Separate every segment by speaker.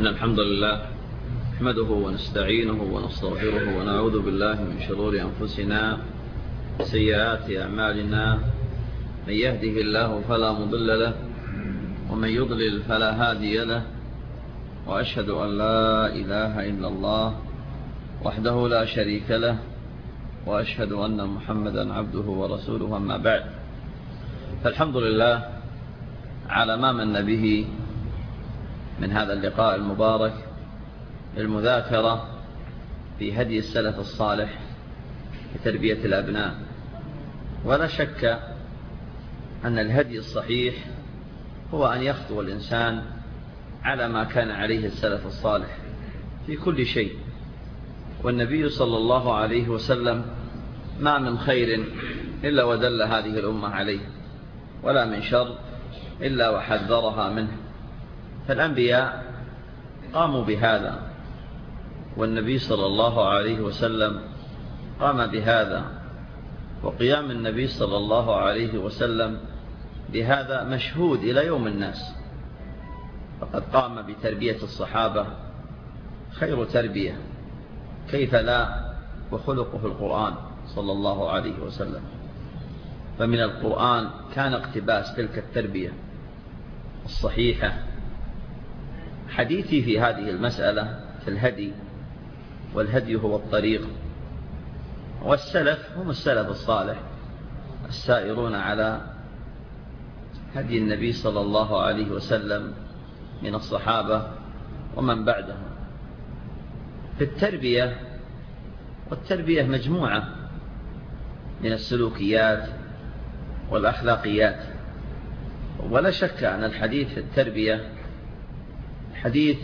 Speaker 1: إن الحمد لله نحمده ونستعينه ونستغفره ونعوذ بالله من شرور أنفسنا وسيئات أعمالنا. من يهده الله فلا مضل له ومن يضلل فلا هادي له، وأشهد أن لا إله إلا الله وحده لا شريك له، وأشهد أن محمدا عبده ورسوله. أما بعد، فالحمد لله على ما من به من هذا اللقاء المبارك المذاكرة في هدي السلف الصالح لتربية الأبناء. ولا شك أن الهدي الصحيح هو أن يخطو الإنسان على ما كان عليه السلف الصالح في كل شيء. والنبي صلى الله عليه وسلم ما من خير إلا ودل هذه الأمة عليه، ولا من شر إلا وحذرها منه. فالأنبياء قاموا بهذا، والنبي صلى الله عليه وسلم قام بهذا، وقيام النبي صلى الله عليه وسلم بهذا مشهود إلى يوم الناس. فقد قام بتربية الصحابة خير تربية، كيف لا، وخلقه القرآن صلى الله عليه وسلم. فمن القرآن كان اقتباس تلك التربية الصحيحة. حديثي في هذه المسألة في الهدي، والهدي هو الطريق، والسلف هم السلف الصالح السائرون على هدي النبي صلى الله عليه وسلم من الصحابة ومن بعدهم في التربية. والتربية مجموعة من السلوكيات والأخلاقيات. ولا شك أن الحديث في التربية حديث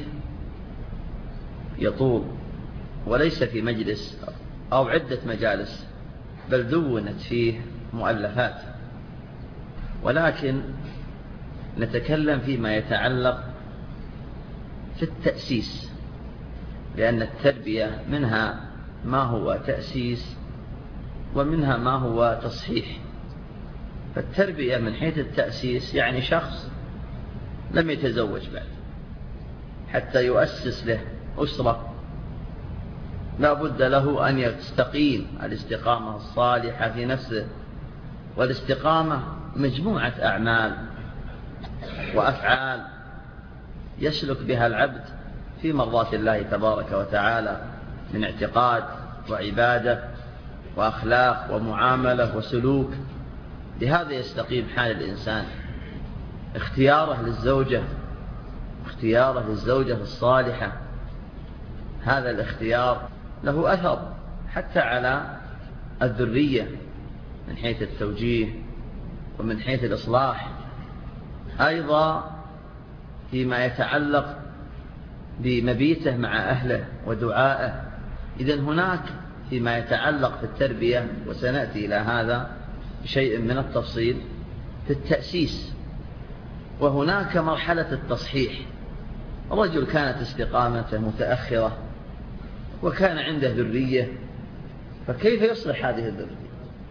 Speaker 1: يطول، وليس في مجلس أو عدة مجالس، بل دونت فيه مؤلفات. ولكن نتكلم فيما يتعلق في التأسيس، لأن التربية منها ما هو تأسيس ومنها ما هو تصحيح. فالتربية من حيث التأسيس يعني شخص لم يتزوج بعد حتى يؤسس له أسرة، لا بد له أن يستقيم الاستقامة الصالحة في نفسه. والاستقامة مجموعة أعمال وأفعال يسلك بها العبد في مرضات الله تبارك وتعالى من اعتقاد وعبادة وأخلاق ومعاملة وسلوك. بهذا يستقيم حال الإنسان. اختياره للزوجة الصالحة، هذا الاختيار له أثر حتى على الذرية من حيث التوجيه ومن حيث الإصلاح، أيضا فيما يتعلق بمبيته مع أهله ودعائه. إذن هناك فيما يتعلق في التربية، وسنأتي إلى هذا بشيء من التفصيل، في التأسيس. وهناك مرحلة التصحيح. رجل كانت استقامته متأخرة وكان عنده ذرية، فكيف يصلح هذه الذرية؟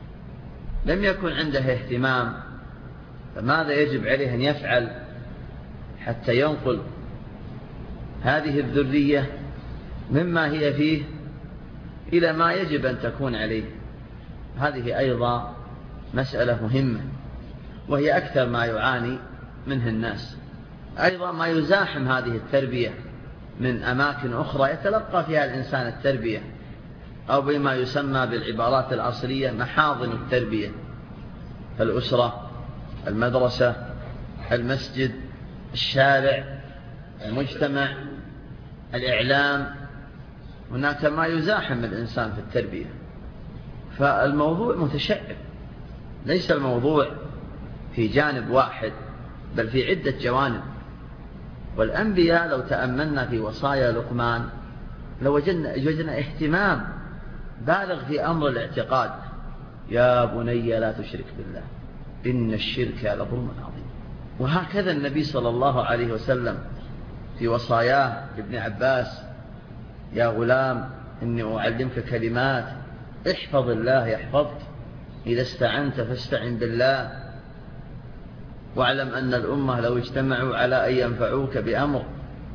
Speaker 1: لم يكن عنده اهتمام، فماذا يجب عليه أن يفعل حتى ينقل هذه الذرية مما هي فيه إلى ما يجب أن تكون عليه؟ هذه أيضا مسألة مهمة، وهي أكثر ما يعاني منه الناس. أيضا ما يزاحم هذه التربية من أماكن أخرى يتلقى فيها الإنسان التربية، أو بما يسمى بالعبارات العصرية محاضن التربية: الأسرة، المدرسة، المسجد، الشارع، المجتمع، الإعلام. هناك ما يزاحم الإنسان في التربية. فالموضوع متشعب، ليس الموضوع في جانب واحد، بل في عدة جوانب. والأنبياء لو تأملنا في وصايا لقمان لوجدنا اهتمام بالغ في أمر الاعتقاد: يا بني لا تشرك بالله إن الشرك لظلم عظيم. وهكذا النبي صلى الله عليه وسلم في وصاياه لابن عباس: يا غلام إني أعلمك كلمات احفظ الله يحفظك، إذا استعنت فاستعن بالله، واعلم أن الأمة لو اجتمعوا على أن ينفعوك بأمر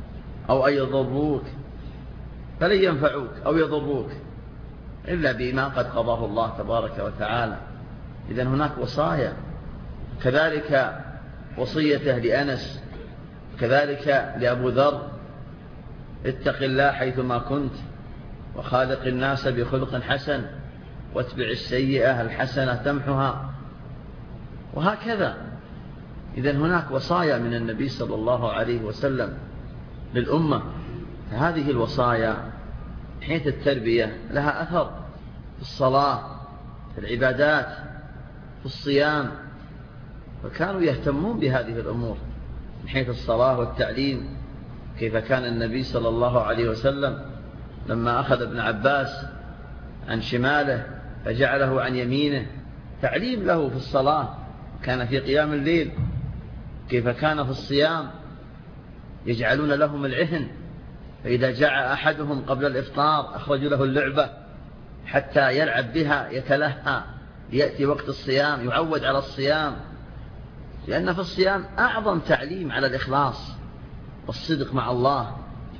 Speaker 1: أو أن يضروك، فلن ينفعوك أو يضروك إلا بما قد قضاه الله تبارك وتعالى. إذن هناك وصايا، كذلك وصيته لأنس، كذلك لأبو ذر: اتق الله حيثما كنت وخالق الناس بخلق حسن واتبع السيئة الحسنة تمحها، وهكذا. إذن هناك وصايا من النبي صلى الله عليه وسلم للأمة. هذه الوصايا حيث التربية لها أثر في الصلاة، في العبادات، في الصيام، فكانوا يهتمون بهذه الأمور من حيث الصلاة والتعليم. كيف كان النبي صلى الله عليه وسلم لما أخذ ابن عباس عن شماله فجعله عن يمينه، تعليم له في الصلاة، كان في قيام الليل. كيف كان في الصيام، يجعلون لهم العهن، فإذا جاء أحدهم قبل الإفطار أخرجوا له اللعبة حتى يلعب بها يتلهى ليأتي وقت الصيام، يعود على الصيام، لأن في الصيام أعظم تعليم على الإخلاص والصدق مع الله.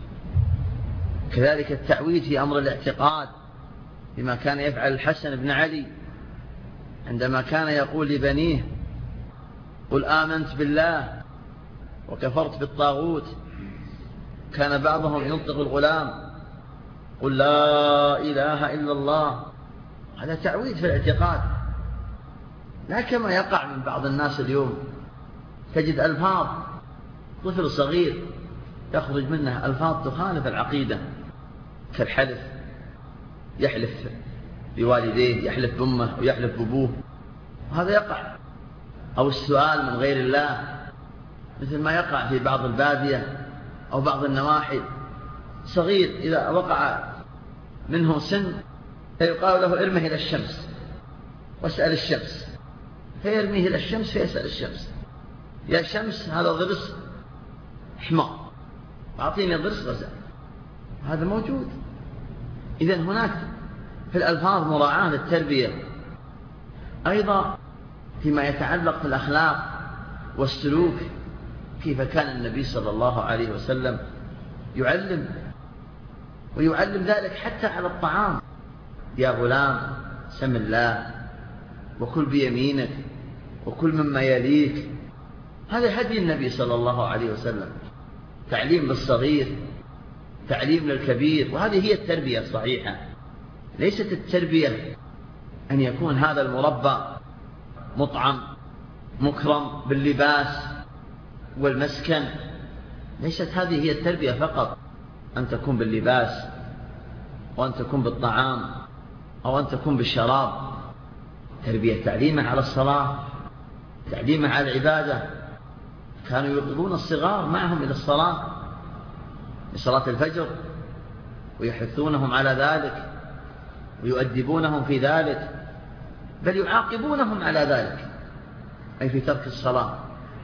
Speaker 1: كذلك التعويد في أمر الاعتقاد، بما كان يفعل الحسن بن علي عندما كان يقول لبنيه: قل آمنت بالله وكفرت بالطاغوت. كان بعضهم ينطق الغلام: قل لا إله إلا الله. هذا تعويد في الاعتقاد، لا كما يقع من بعض الناس اليوم. تجد ألفاظ طفل صغير يخرج منه ألفاظ تخالف العقيدة، كالحلف، يحلف بوالديه، يحلف بأمه ويحلف بأبوه، وهذا يقع. أو السؤال من غير الله، مثل ما يقع في بعض البادية أو بعض النواحي. صغير إذا وقع منه سن فيقال له: ارمه إلى الشمس واسأل الشمس، فيرميه إلى الشمس فيسأل الشمس: يا شمس هذا ضرس حمار، أعطيني ضرس غزال. هذا موجود. إذن هناك في الألفاظ مراعاة للتربية. أيضا فيما يتعلق بالأخلاق والسلوك، كيف كان النبي صلى الله عليه وسلم يعلم، ويعلم ذلك حتى على الطعام: يا غلام سم الله وكل بيمينك وكل مما يليك. هذا هدي النبي صلى الله عليه وسلم، تعليم للصغير، تعليم للكبير. وهذه هي التربية الصحيحة. ليست التربية أن يكون هذا المربى مطعم مكرم باللباس والمسكن. ليست هذه هي التربية فقط، أن تكون باللباس وأن تكون بالطعام أو أن تكون بالشراب. تربية تعليمه على الصلاة، تعليمه على العبادة. كانوا يوقظون الصغار معهم إلى الصلاة، لصلاة الفجر، ويحثونهم على ذلك ويؤدبونهم في ذلك، بل يعاقبونهم على ذلك، أي في ترك الصلاة.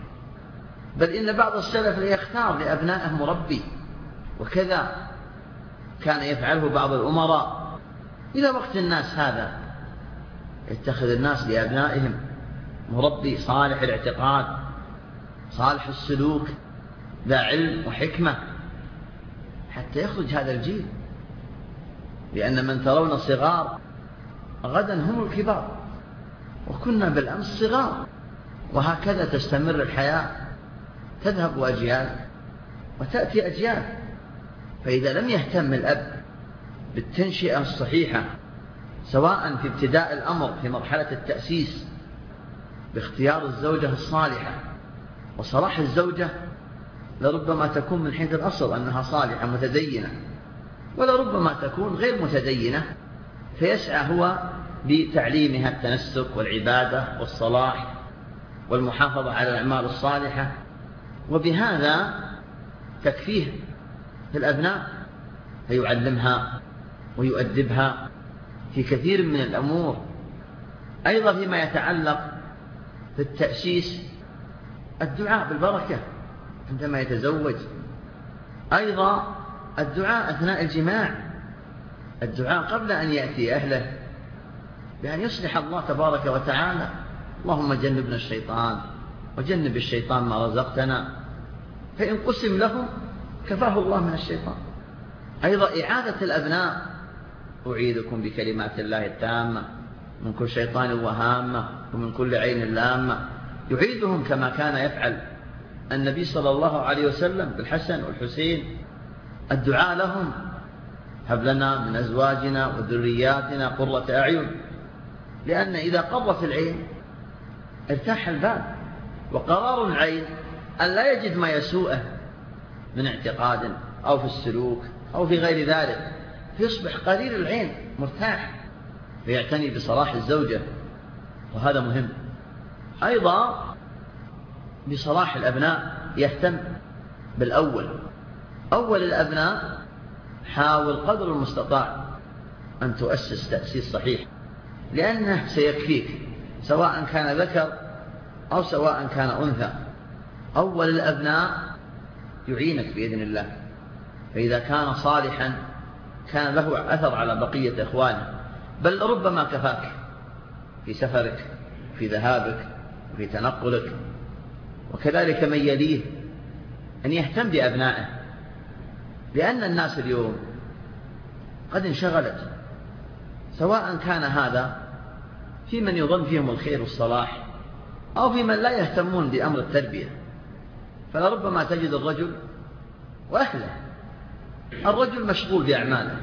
Speaker 1: بل إن بعض السلف يختار لأبنائه مربي، وكذا كان يفعله بعض الأمراء. إلى وقت الناس هذا يتخذ الناس لأبنائهم مربي صالح الاعتقاد، صالح السلوك، ذا علم وحكمة، حتى يخرج هذا الجيل. لأن من ترون صغار غدا هم الكبار، وكنا بالأمس صغار، وهكذا تستمر الحياة، تذهب أجيال وتأتي أجيال. فإذا لم يهتم الأب بالتنشئة الصحيحة، سواء في ابتداء الأمر في مرحلة التأسيس باختيار الزوجة الصالحة، وصلاح الزوجة لربما تكون من حيث الأصل أنها صالحة متدينة، ولربما تكون غير متدينة، فيسعى هو لتعليمها التنسك والعبادة والصلاح والمحافظة على الأعمال الصالحة، وبهذا تكفيه في الأبناء، فيعلمها ويؤدبها في كثير من الأمور. أيضا فيما يتعلق بالتأسيس، الدعاء بالبركة عندما يتزوج، أيضا الدعاء أثناء الجماع، الدعاء قبل أن يأتي أهله بأن يصلح الله تبارك وتعالى: اللهم جنبنا الشيطان وجنب الشيطان ما رزقتنا. فإن قسم له كفاه الله من الشيطان. أيضا إعادة الأبناء: أعيذكم بكلمات الله التامة من كل شيطان وهامة ومن كل عين لامة. يعيدهم كما كان يفعل النبي صلى الله عليه وسلم بالحسن والحسين، الدعاء لهم: هب لنا من أزواجنا وذرياتنا قرة أعين. لأن إذا قرت العين ارتاح البال، وقرار العين أن لا يجد ما يسوءه من اعتقاد أو في السلوك أو في غير ذلك، فيصبح قرير العين مرتاح، فيعتني بصلاح الزوجة، وهذا مهم. أيضا بصلاح الأبناء يهتم بالأول. أول الأبناء حاول قدر المستطاع أن تؤسس تأسيس صحيح، لأنه سيكفيك سواء كان ذكر أو سواء كان أنثى. أول الأبناء يعينك بإذن الله، فإذا كان صالحا كان له أثر على بقية إخوانه، بل ربما كفاك في سفرك، في ذهابك، في تنقلك. وكذلك من يليه أن يهتم بأبنائه، لأن الناس اليوم قد انشغلت، سواء كان هذا في من يظن فيهم الخير والصلاح أو في من لا يهتمون بأمر التربية. فلربما تجد الرجل وأهله، الرجل مشغول بأعماله،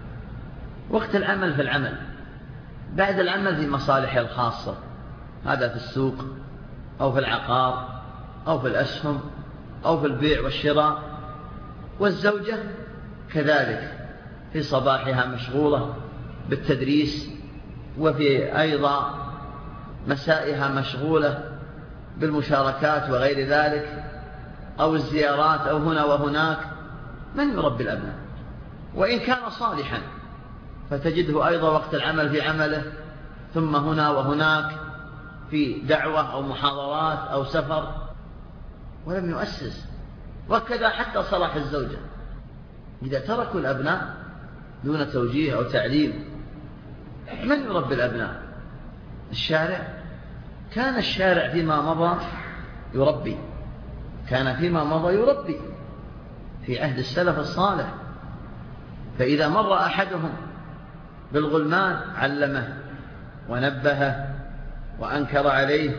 Speaker 1: وقت العمل في العمل، بعد العمل في مصالحه الخاصة، هذا في السوق أو في العقار أو في الأسهم أو في البيع والشراء. والزوجة كذلك في صباحها مشغولة بالتدريس، وفي أيضا مسائها مشغولة بالمشاركات وغير ذلك، أو الزيارات أو هنا وهناك. من يربي الأبناء؟ وإن كان صالحا فتجده أيضا وقت العمل في عمله، ثم هنا وهناك في دعوة أو محاضرات أو سفر، ولم يؤسس. وكذا حتى صلاح الزوجة، إذا تركوا الأبناء دون توجيه أو تعليم، من يربي الأبناء؟ الشارع. كان الشارع فيما مضى يربي، كان فيما مضى يربي في عهد السلف الصالح. فإذا مر أحدهم بالغلمان علمه ونبهه وأنكر عليه.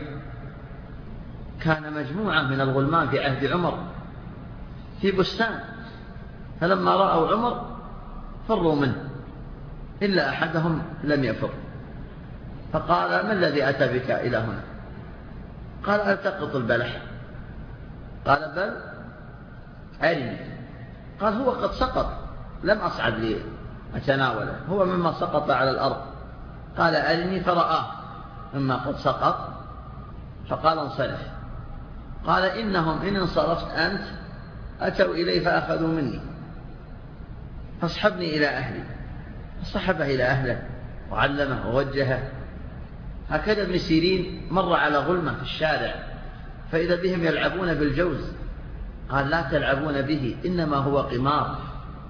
Speaker 1: كان مجموعة من الغلمان في عهد عمر في بستان، فلما رأوا عمر فروا منه، إلا أحدهم لم يفر، فقال: ما الذي أتى بك إلى هنا؟ قال: ألتقط البلح. قال: بل أرني. قال: هو قد سقط، لم أصعد لي أتناوله، هو مما سقط على الأرض. قال: أرني. فرآه مما قد سقط، فقال: انصرف. قال: إنهم إن انصرفت أنت أتوا إلي فأخذوا مني، فاصحبني إلى أهلي. فصحبه إلى أهله وعلمه ووجهه. هكذا ابن سيرين مر على غلمة في الشارع فإذا بهم يلعبون بالجوز، قال: لا تلعبون به، إنما هو قمار.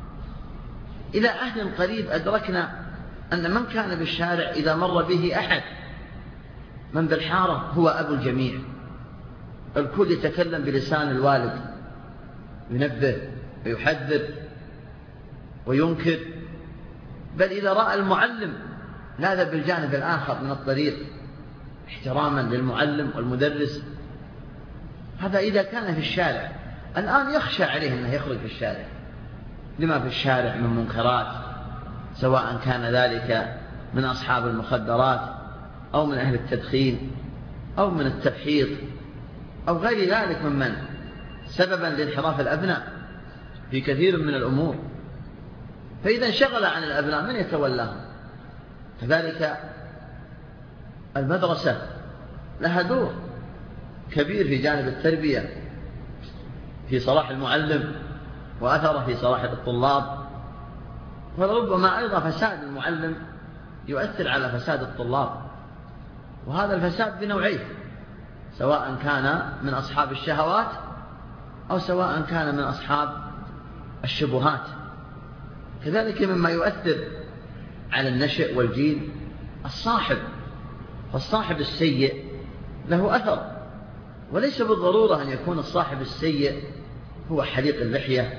Speaker 1: إلى عهد قريب أدركنا أن من كان بالشارع إذا مر به أحد من بالحارة هو أبو الجميع، الكل يتكلم بلسان الوالد، ينبه ويحذر وينكر، بل إذا رأى المعلم لاذ بالجانب الآخر من الطريق احتراما للمعلم والمدرس. هذا إذا كان في الشارع. الآن يخشى عليه أنه يخرج في الشارع لما في الشارع من منكرات، سواء كان ذلك من أصحاب المخدرات أو من أهل التدخين أو من التبحيط أو غير ذلك ممن سببا لانحراف الأبناء في كثير من الأمور. فإذا انشغل عن الأبناء من يتولاهم؟ كذلك المدرسة لها دور كبير في جانب التربية، في صلاح المعلم وأثره في صلاح الطلاب. وربما أيضا فساد المعلم يؤثر على فساد الطلاب، وهذا الفساد بنوعيه، سواء كان من أصحاب الشهوات أو سواء كان من أصحاب الشبهات. كذلك مما يؤثر على النشء والجيل الصاحب، فالصاحب السيء له أثر، وليس بالضرورة أن يكون الصاحب السيء هو حليق اللحية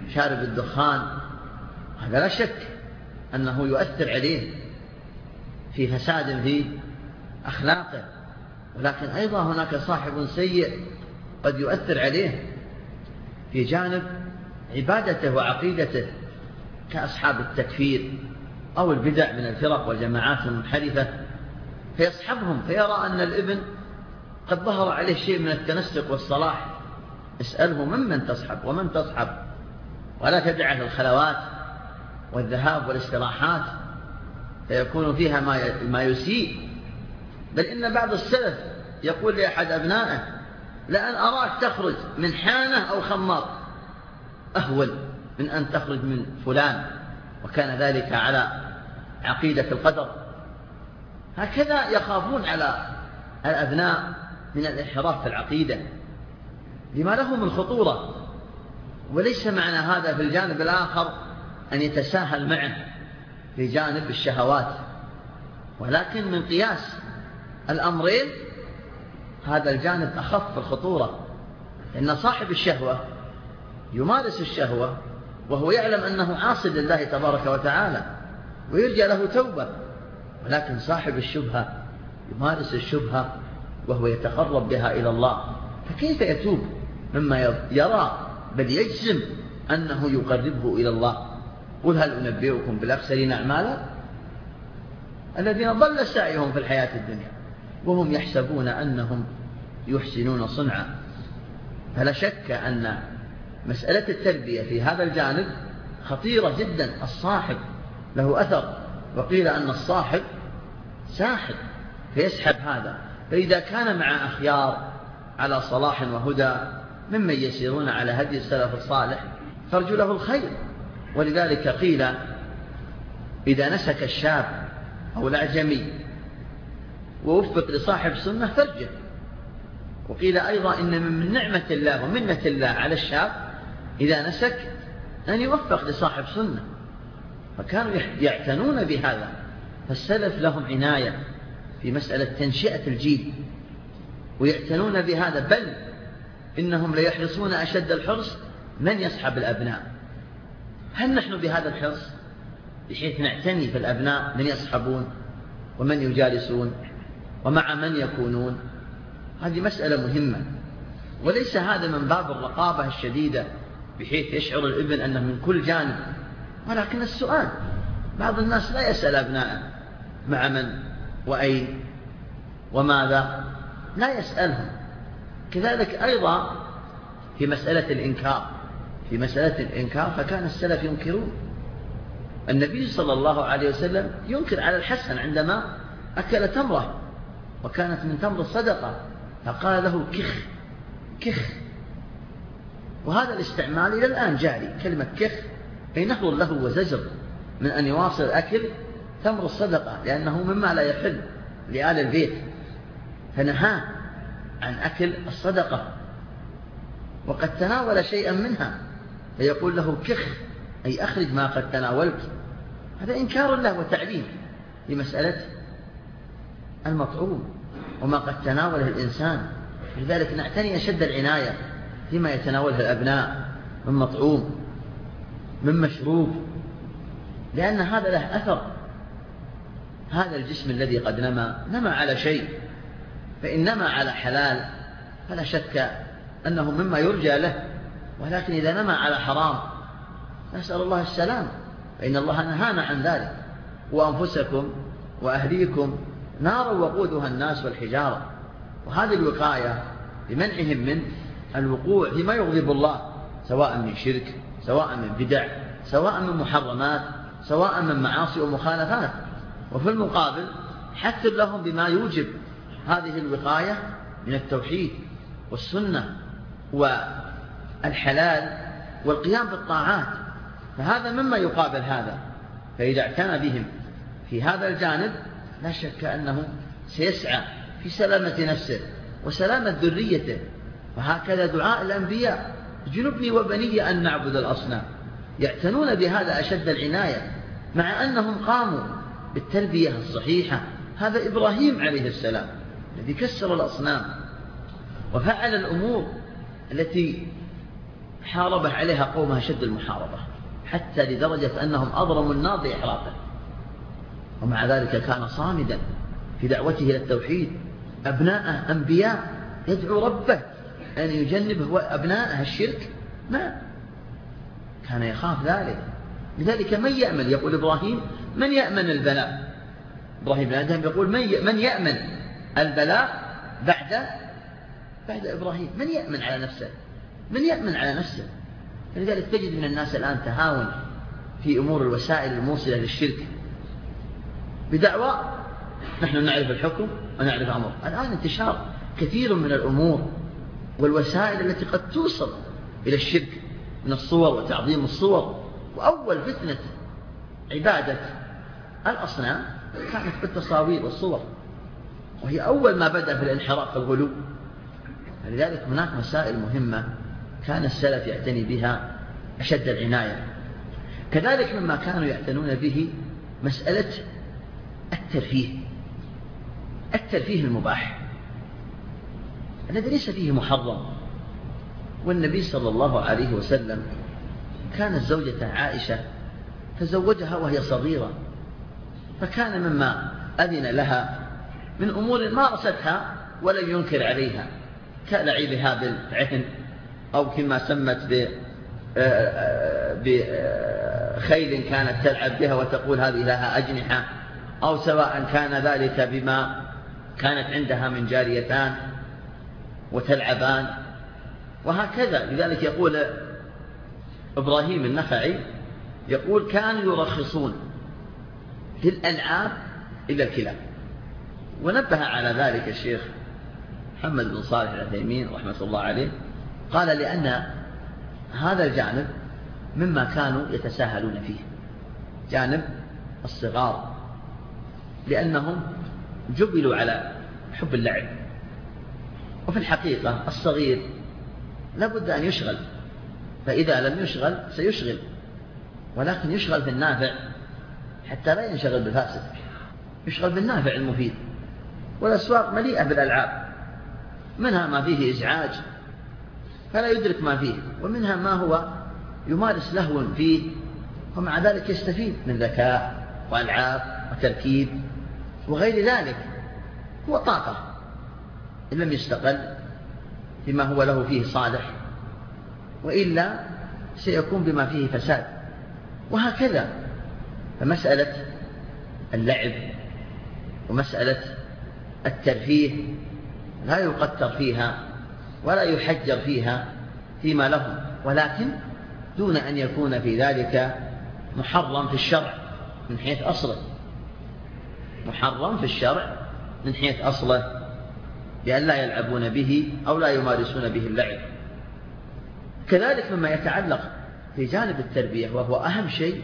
Speaker 1: شارب الدخان، هذا لا شك أنه يؤثر عليه في فساد في أخلاقه، ولكن أيضا هناك صاحب سيء قد يؤثر عليه في جانب عبادته وعقيدته، كأصحاب التكفير أو البدع من الفرق والجماعات المنحرفة، فيصحبهم فيرى أن الابن قد ظهر عليه شيء من التنسق والصلاح، اسأله ممن تصحب ومن تصحب، ولا تدعه الخلوات والذهاب والاستراحات فيكون فيها ما يسيء. بل إن بعض السلف يقول لأحد أبنائه: لأن أراك تخرج من حانة أو خمار أهول من أن تخرج من فلان، وكان ذلك على عقيدة القدر. هكذا يخافون على الأبناء من الانحراف في العقيدة لما له من خطورة. وليس معنى هذا في الجانب الآخر أن يتساهل معه في جانب الشهوات، ولكن من قياس الأمرين هذا الجانب أخف الخطورة، لأن صاحب الشهوة يمارس الشهوة وهو يعلم أنه عاصي لله تبارك وتعالى ويرجى له توبة، ولكن صاحب الشبهة يمارس الشبهة وهو يتقرب بها إلى الله، فكيف يتوب مما يرى بل يجزم أنه يقربه إلى الله؟ قل هل أنبئكم بالأخسرين أعمالا الذين ضل سعيهم في الحياة الدنيا وهم يحسبون أنهم يحسنون صنعا. فلا شك أن مسألة التربية في هذا الجانب خطيرة جدا. الصاحب له أثر، وقيل أن الصاحب ساحب فيسحب هذا، فإذا كان مع أخيار على صلاح وهدى ممن يسيرون على هدي السلف الصالح فارجو له الخير. ولذلك قيل إذا نسك الشاب أو الأعجمي ووفق لصاحب سنة فرجه. وقيل أيضا إن من نعمة الله ومنة الله على الشاب إذا نسك أن يوفق لصاحب سنة، فكانوا يعتنون بهذا. فالسلف لهم عناية في مسألة تنشئة الجيل ويعتنون بهذا، بل إنهم ليحرصون أشد الحرص من يصحب الأبناء. هل نحن بهذا الحرص بحيث نعتني في الأبناء من يصحبون ومن يجالسون ومع من يكونون؟ هذه مسألة مهمة، وليس هذا من باب الرقابة الشديدة بحيث يشعر الابن أنه من كل جانب، ولكن السؤال. بعض الناس لا يسأل أبناءه مع من وأين وماذا، لا يسألهم. كذلك أيضا في مسألة الإنكار فكان السلف ينكرون. النبي صلى الله عليه وسلم ينكر على الحسن عندما أكل تمرة وكانت من تمر الصدقة، فقال له كخ. وهذا الاستعمال إلى الآن جاري، كلمة كخ أي نهر له وزجر من أن يواصل أكل تمر الصدقة، لأنه مما لا يحل لآل البيت، فنهاه عن أكل الصدقة وقد تناول شيئا منها، فيقول له كخ أي أخرج ما قد تناولت. هذا إنكار له وتعليم في مسألة المطعوم وما قد تناوله الإنسان. لذلك نعتني أشد العناية فيما يتناوله الأبناء من مطعوم من مشروب، لأن هذا له أثر. هذا الجسم الذي قد نما على شيء، فإن نما على حلال فلا شك أنه مما يرجى له، ولكن إذا نما على حرام نسأل الله السلام، فإن الله نهانا عن ذلك. وأنفسكم وأهليكم نارا وقودها الناس والحجارة. وهذه الوقاية بمنعهم من الوقوع فيما يغضب الله، سواء من شرك، سواء من بدع، سواء من محرمات، سواء من معاصي ومخالفات. وفي المقابل حث لهم بما يوجب هذه الوقاية من التوحيد والسنة والحلال والقيام بالطاعات، فهذا مما يقابل هذا. فإذا اعتنى بهم في هذا الجانب لا شك أنه سيسعى في سلامة نفسه وسلامة ذريته. وهكذا دعاء الأنبياء: جنبني وبني أن نعبد الأصنام. يعتنون بهذا أشد العناية، مع أنهم قاموا بالتربية الصحيحة. هذا إبراهيم عليه السلام الذي كسر الأصنام وفعل الأمور التي
Speaker 2: حاربه عليها قومها شد المحاربة، حتى لدرجة أنهم أضرموا النار بإحراقه، ومع ذلك كان صامدا في دعوته إلى التوحيد. أبناءه أنبياء يدعو ربه أن يجنبه أبناءه الشرك، ما كان يخاف ذلك. لذلك من يأمن، يقول إبراهيم من يأمن البلاء، إبراهيم الأدهم يقول من يأمن البلاء بعد إبراهيم، من يأمن على نفسه، من يأمن على نفسه. فلذلك تجد من الناس الآن تهاون في أمور الوسائل الموصلة للشرك بدعوى نحن نعرف الحكم ونعرف أمر. الآن انتشار كثير من الأمور والوسائل التي قد توصل إلى الشرك من الصور وتعظيم الصور. وأول فتنة عبادة الأصنام كانت بالتصاوير والصور، وهي أول ما بدأ في الانحراف والغلو. لذلك هناك مسائل مهمة كان السلف يعتني بها أشد العناية. كذلك مما كانوا يعتنون به مسألة الترفيه المباح الذي ليس فيه محرم. والنبي صلى الله عليه وسلم كانت زوجة عائشة تزوجها وهي صغيرة، فكان مما أذن لها من أمور مارستها ولم ينكر عليها، كلعبها بالعهن، أو كما سمت بخيل كانت تلعب بها وتقول هذه لها أجنحة، أو سواء كان ذلك بما كانت عندها من جاريتان وتلعبان وهكذا. لذلك يقول إبراهيم النخعي يقول كانوا يرخصون في الألعاب إلا الكلاب. ونبه على ذلك الشيخ محمد بن صالح العثيمين رحمة الله عليه، قال لأن هذا الجانب مما كانوا يتساهلون فيه، جانب الصغار، لأنهم جبلوا على حب اللعب. وفي الحقيقة الصغير لابد أن يشغل، فإذا لم يشغل سيشغل، ولكن يشغل في النافع حتى لا ينشغل بالفاسد، يشغل بالنافع المفيد. والأسواق مليئة بالألعاب، منها ما فيه إزعاج فلا يدرك ما فيه، ومنها ما هو يمارس لهو فيه ومع ذلك يستفيد من ذكاء وألعاب وتركيب وغير ذلك. هو طاقة إن لم يستقل بما هو له فيه صالح، وإلا سيكون بما فيه فساد، وهكذا. فمسألة اللعب ومسألة الترفيه لا يقتر فيها ولا يحجر فيها فيما لهم، ولكن دون أن يكون في ذلك محرم في الشرع من حيث أصله، محرم في الشرع من حيث أصله، لأن لا يلعبون به أو لا يمارسون به اللعب. كذلك مما يتعلق في جانب التربية وهو أهم شيء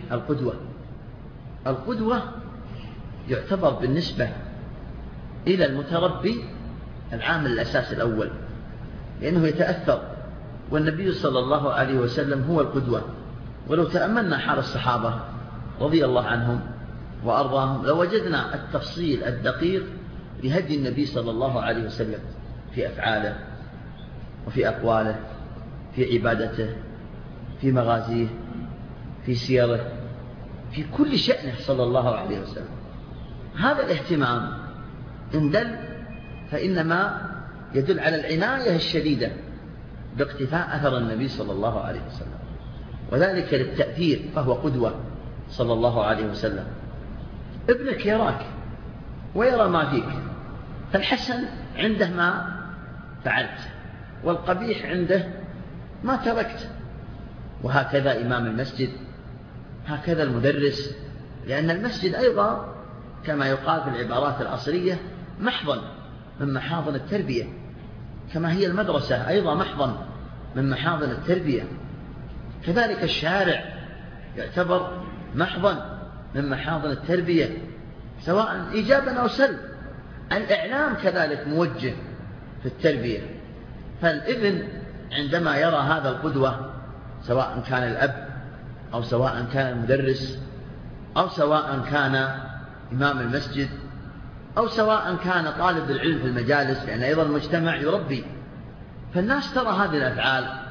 Speaker 2: القدوة يعتبر بالنسبة إلى المتربي العامل الأساس الأول، لأنه يتأثر، والنبي صلى الله عليه وسلم هو القدوة. ولو تأملنا حال الصحابة رضي الله عنهم وأرضاهم لوجدنا التفصيل الدقيق لهدي النبي صلى الله عليه وسلم في أفعاله وفي أقواله، في عبادته، في مغازيه، في سيره، في كل شأنه صلى الله عليه وسلم. هذا الاهتمام إن دل فإنما يدل على العناية الشديدة باقتفاء أثر النبي صلى الله عليه وسلم، وذلك للتأثير، فهو قدوة صلى الله عليه وسلم. ابنك يراك ويرى ما فيك، فالحسن عنده ما فعلت، والقبيح عنده ما تركت. وهكذا إمام المسجد، هكذا المدرس، لأن المسجد أيضا كما يقال في العبارات الأصلية محضن من محاضن التربية، كما هي المدرسة أيضا محضن من محاضن التربية. كذلك الشارع يعتبر محضن من محاضن التربية، سواء إيجابا أو سلب. الإعلام كذلك موجه في التربية، فالابن عندما يرى هذا القدوة، سواء كان الأب أو سواء كان المدرس أو سواء كان إمام المسجد أو سواء كان طالب العلم في المجالس، لأن أيضا المجتمع يربي، فالناس ترى هذه الأفعال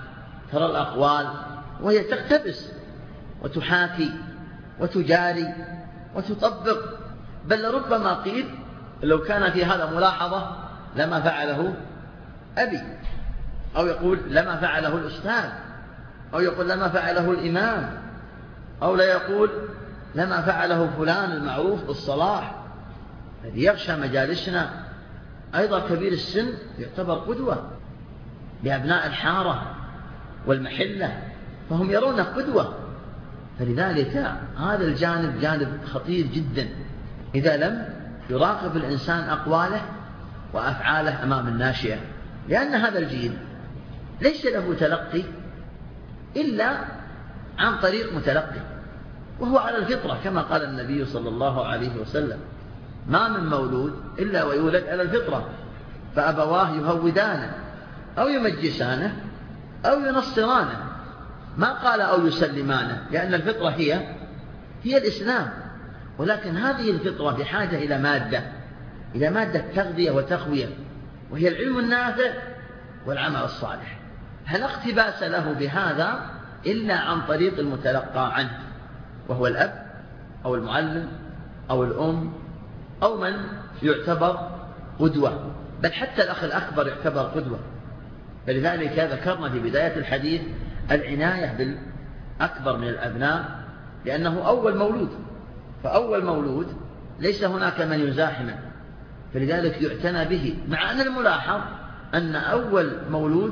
Speaker 2: ترى الأقوال وهي تقتبس وتحاكي وتجاري وتطبق، بل ربما قيل لو كان في هذا ملاحظة لما فعله أبي، أو يقول لما فعله الأستاذ، أو يقول لما فعله الإمام، أو لا يقول لما فعله فلان المعروف بالصلاح الذي يغشى مجالسنا. أيضا كبير السن يعتبر قدوة لأبناء الحارة والمحلة، فهم يرونه قدوة. فلذلك هذا الجانب جانب خطير جدا إذا لم يراقب الإنسان أقواله وأفعاله أمام الناشئة، لأن هذا الجيل ليس له تلقي إلا عن طريق متلقي، وهو على الفطرة كما قال النبي صلى الله عليه وسلم: ما من مولود إلا ويولد على الفطرة، فأبواه يهودانه أو يمجسانه أو ينصرانه، ما قال أو يسلمانه، لأن الفطرة هي الإسلام. ولكن هذه الفطرة بحاجة إلى مادة تغذية وتقوية، وهي العلم النافع والعمل الصالح. فلا اقتباس له بهذا إلا عن طريق المتلقى عنه، وهو الأب أو المعلم أو الأم أو من يعتبر قدوة، بل حتى الأخ الأكبر يعتبر قدوة. فلذلك ذكرنا في بداية الحديث العناية بالأكبر من الأبناء، لأنه أول مولود، فأول مولود ليس هناك من يزاحمه، فلذلك يعتنى به. مع أن الملاحظ أن أول مولود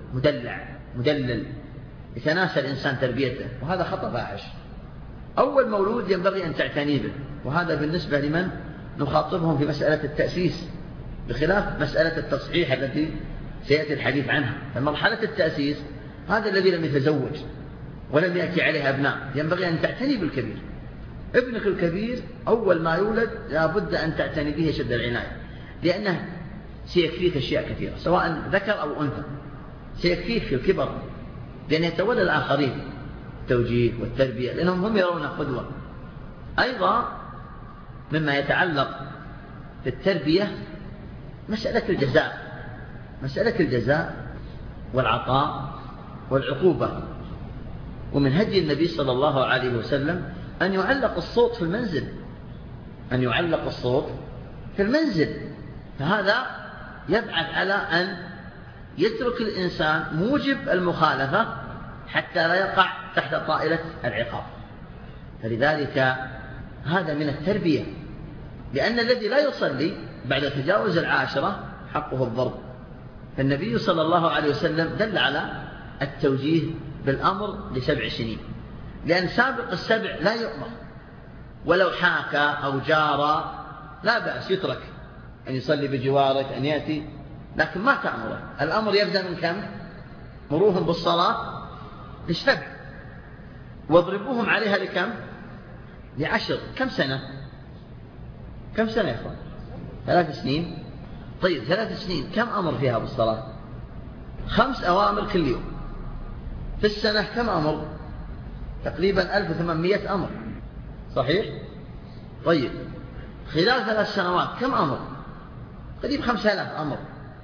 Speaker 2: مدلل يتناسى الإنسان تربيته، وهذا خطأ فاحش. أول مولود ينبغي أن تعتني به، وهذا بالنسبة لمن نخاطبهم في مسألة التأسيس، بخلاف مسألة التصحيح التي سيأتي الحديث عنها. فمرحلة التأسيس هذا الذي لم يتزوج ولم يأتي عليه أبناء، ينبغي أن تعتني بالكبير. ابنك الكبير أول ما يولد لابد أن تعتني به شد العناية، لأنه سيكفيك أشياء كثيرة، سواء ذكر أو أنثى، سيكفيك في الكبر، لأنه يتولى الآخرين التوجيه والتربية، لأنهم هم يرون قدوة. أيضا مما يتعلق بالتربية مسألة الجزاء والعطاء والعقوبة. ومن هدي النبي صلى الله عليه وسلم أن يعلق الصوت في المنزل، فهذا يبعث على أن يترك الإنسان موجب المخالفة حتى لا يقع تحت طائلة العقاب. فلذلك هذا من التربية، لأن الذي لا يصلي بعد تجاوز 10 حقه الضرب. فالنبي صلى الله عليه وسلم دل على التوجيه بالأمر ل7 سنين، لأن سابق السبع لا يؤمر، ولو حاكى أو جار لا بأس، يترك أن يصلي بجوارك أن يأتي، لكن ما تأمره. الأمر يبدأ من كم؟ مروهم بالصلاة ل7، واضربوهم عليها لكم؟ ل10. كم سنة يا أخوان؟ 3 سنين. طيب 3 سنين كم أمر فيها بالصلاة؟ 5 أوامر كل يوم. في السنة كم أمر؟ تقريبا 1800 أمر، صحيح؟ طيب خلال 3 سنوات كم أمر؟ قريب 5000 أمر.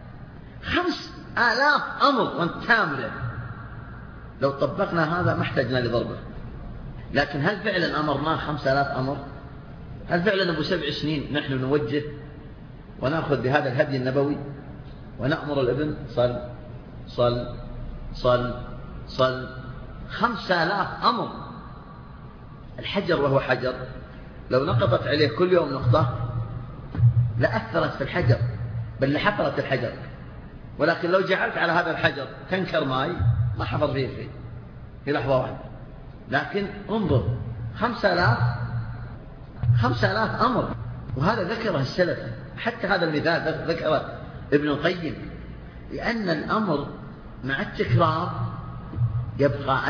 Speaker 2: 5000 أمر وانت كاملة. لو طبقنا هذا ما احتجنا لضربه. لكن هل فعلا أمرنا 5000 أمر؟ هل فعلا أبو 7 سنين نحن نوجه ونأخذ بهذا الهدي النبوي ونأمر الابن صل صل صل صل؟ 5000 أمر. الحجر وهو حجر لو نقطت عليه كل يوم نقطة لأثرت في الحجر، بل لحفرت الحجر. ولكن لو جعلت على هذا الحجر تنكر ماء ما حفر فيه شيء في لحظة واحدة. لكن انظر 5000 أمر، وهذا ذكره السلف. حتى هذا المثال ذكره ابن القيم، لأن الأمر مع التكرار يبقى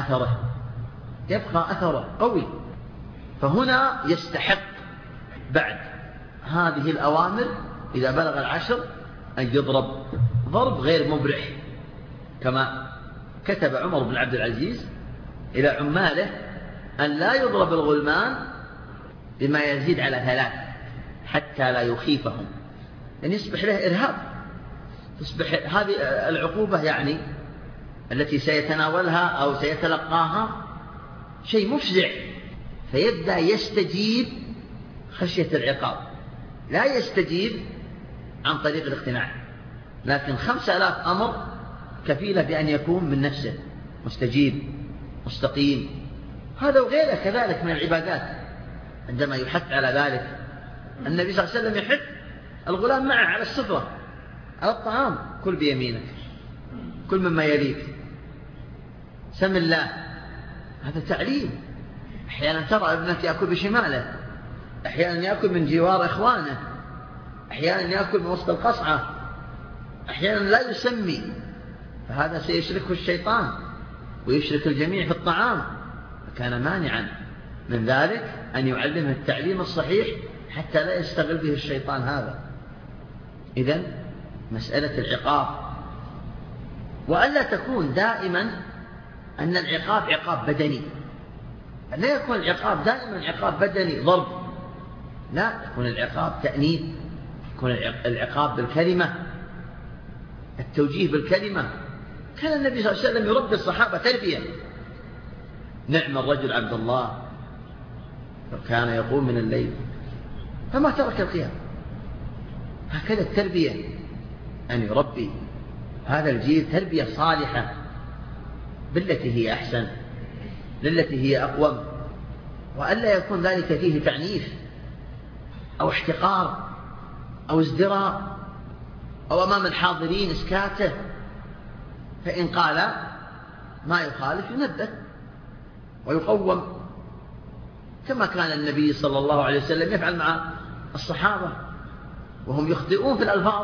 Speaker 2: أثره قوي. فهنا يستحق بعد هذه الأوامر إذا بلغ 10 أن يضرب ضرب غير مبرح، كما كتب عمر بن عبد العزيز إلى عماله أن لا يضرب الغلمان بما يزيد على 3 حتى لا يخيفهم، أن يصبح له إرهاب، تصبح هذه العقوبة يعني التي سيتناولها أو سيتلقاها شيء مفزع، فيبدأ يستجيب خشية العقاب، لا يستجيب عن طريق الاقتناع. لكن 5000 أمر كفيلة بأن يكون من نفسه مستجيب مستقيم. هذا وغيره كذلك من العبادات عندما يحث على ذلك. النبي صلى الله عليه وسلم يحث الغلام معه على السفرة، على الطعام: كل بيمينك، كل مما يليك، سم الله. هذا تعليم. أحيانا ترى ابنك يأكل بشماله، أحيانا يأكل من جوار إخوانه، أحيانا يأكل من وسط القصعة، أحيانا لا يسمي، فهذا سيشركه الشيطان ويشرك الجميع في الطعام. فكان مانعا من ذلك أن يعلمه التعليم الصحيح حتى لا يستغل به الشيطان هذا. إذن مسألة العقاب، وألا تكون دائما أن العقاب عقاب بدني، لا يكون العقاب دائما عقاب بدني ضرب، لا، يكون العقاب تأنيب، يكون العقاب بالكلمة، التوجيه بالكلمة. كان النبي صلى الله عليه وسلم يربي الصحابة تربية. نعم الرجل عبد الله وكان يقوم من الليل فما ترك القيام. هكذا التربية، أن يربي هذا الجيل تربية صالحة بالتي هي أحسن، للتي هي أقوم، وألا يكون ذلك فيه تعنيف أو احتقار أو ازدراء أو أمام الحاضرين إسكاته. فإن قال ما يخالف ينبه ويقوم، كما كان النبي صلى الله عليه وسلم يفعل مع الصحابة وهم يخطئون في الألفاظ: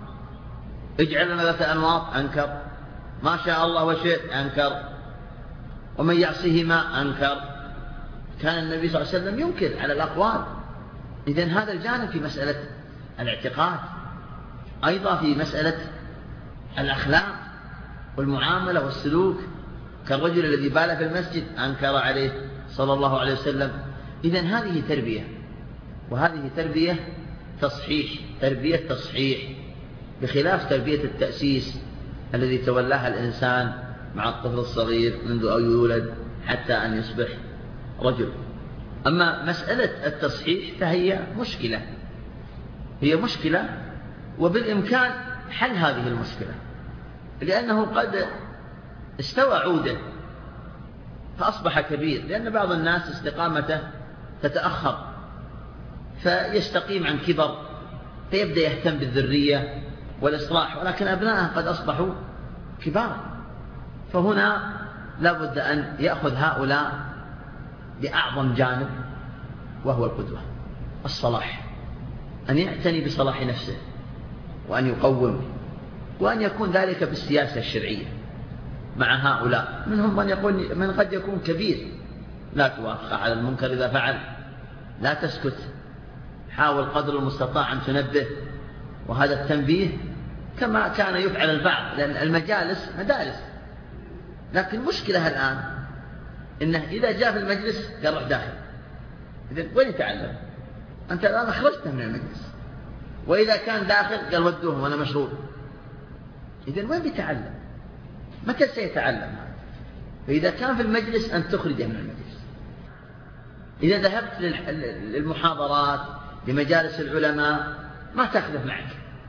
Speaker 2: اجعل لنا 3 أنواط، أنكر. ما شاء الله وشئت، أنكر. ومن يعصيهما، أنكر. كان النبي صلى الله عليه وسلم ينكر على الأقوال. إذن هذا الجانب في مسألة الاعتقاد. أيضا في مسألة الأخلاق والمعاملة والسلوك، كالرجل الذي بال في المسجد أنكر عليه صلى الله عليه وسلم. إذن هذه تربية، وهذه تربية تصحيح، تربية تصحيح، بخلاف تربية التأسيس الذي تولاها الإنسان مع الطفل الصغير منذ أن يولد حتى أن يصبح رجل. أما مسألة التصحيح فهي مشكلة، هي مشكلة، وبالإمكان حل هذه المشكلة، لأنه قد استوى عوده فأصبح كبير، لأن بعض الناس استقامته تتأخر فيستقيم عن كبر فيبدأ يهتم بالذرية والإصلاح، ولكن أبنائه قد أصبحوا كبار. فهنا لا بد أن يأخذ هؤلاء بأعظم جانب، وهو القدوة، الصلاح، أن يعتني بصلاح نفسه وأن يقوم، وأن يكون ذلك بالسياسة الشرعية مع هؤلاء. منهم من قد يكون كبير، لا توافق على المنكر إذا فعل، لا تسكت، حاول قدر المستطاع أن تنبه. وهذا التنبيه كما كان يفعل البعض، لأن المجالس مدارس، لكن مشكلة الآن إنه إذا جاء في المجلس قال روح داخل. إذن وين يتعلم؟ أنت الآن أخرجته من المجلس. وإذا كان داخل قال ودوه وأنا مشغول. إذن وين بيتعلم؟ متى سيتعلم هذا؟ فإذا كان في المجلس أن تخرجه من المجلس. إذا ذهبت للمحاضرات لمجالس العلماء ما تأخذه معك.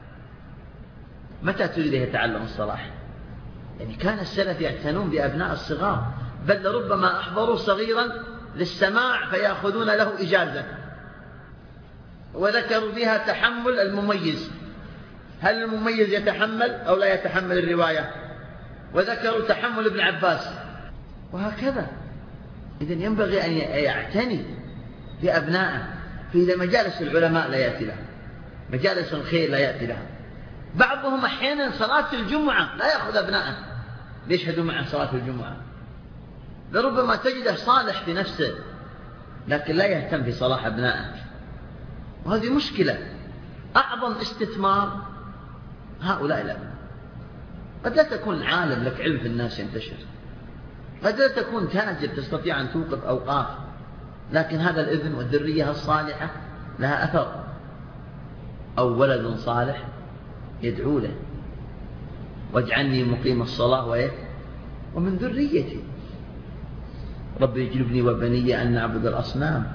Speaker 2: متى تريد يتعلم الصلاح؟ يعني كان السلف يعتنون بأبناء الصغار، بل ربما أحضروا صغيرا للسماع فيأخذون له إجازة، وذكروا فيها تحمل المميز، هل المميز يتحمل أو لا يتحمل الرواية، وذكروا تحمل ابن عباس، وهكذا. إذن ينبغي أن يعتني بأبنائه. فإذا مجالس العلماء لا يأتي لها، مجالس الخير لا يأتي لها. بعضهم أحيانا صلاة الجمعة لا يأخذ أبنائه ليشهدوا معه صلاة الجمعة، لربما تجده صالح في نفسه لكن لا يهتم بصلاح أبنائه، وهذه مشكلة. أعظم استثمار هؤلاء الأبناء. قد لا تكون عالم لك علم في الناس ينتشر، قد لا تكون تاجر تستطيع أن توقف أوقاف، لكن هذا الابن والذرية الصالحة لها أثر. أو ولد صالح يدعو له: واجعلني مقيم الصلاة ومن ذريتي. رب اجنبني وبني أن نعبد الأصنام.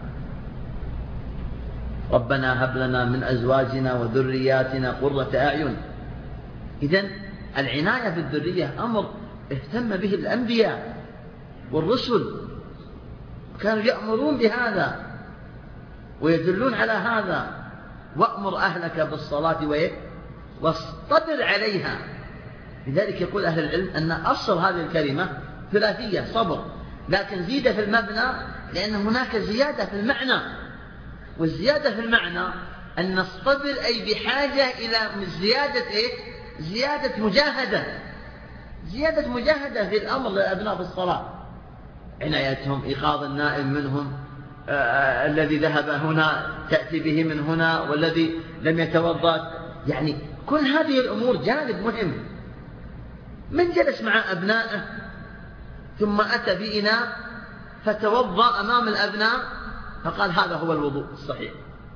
Speaker 2: ربنا هب لنا من أزواجنا وذرياتنا قرة أعين. إذن العناية بالذرية أمر اهتم به الأنبياء والرسل، كانوا يأمرون بهذا ويدلون على هذا. وأمر أهلك بالصلاة واصطبر عليها. لذلك يقول أهل العلم أن أصل هذه الكلمة ثلاثية صبر، لكن زيد في المبنى لأن هناك زيادة في المعنى، والزيادة في المعنى أن نصطبر أي بحاجة إلى زيادة مجاهدة، زيادة مجاهدة في الأمر للأبناء بالصلاة، عنايتهم، إيقاظ النائم منهم، الذي ذهب هنا تأتي به من هنا، والذي لم يتوضأ، يعني كل هذه الأمور جانب مهم. من جلس مع أبنائه ثم أتى بإناء فتوضأ أمام الأبناء فقال هذا هو الوضوء الصحيح؟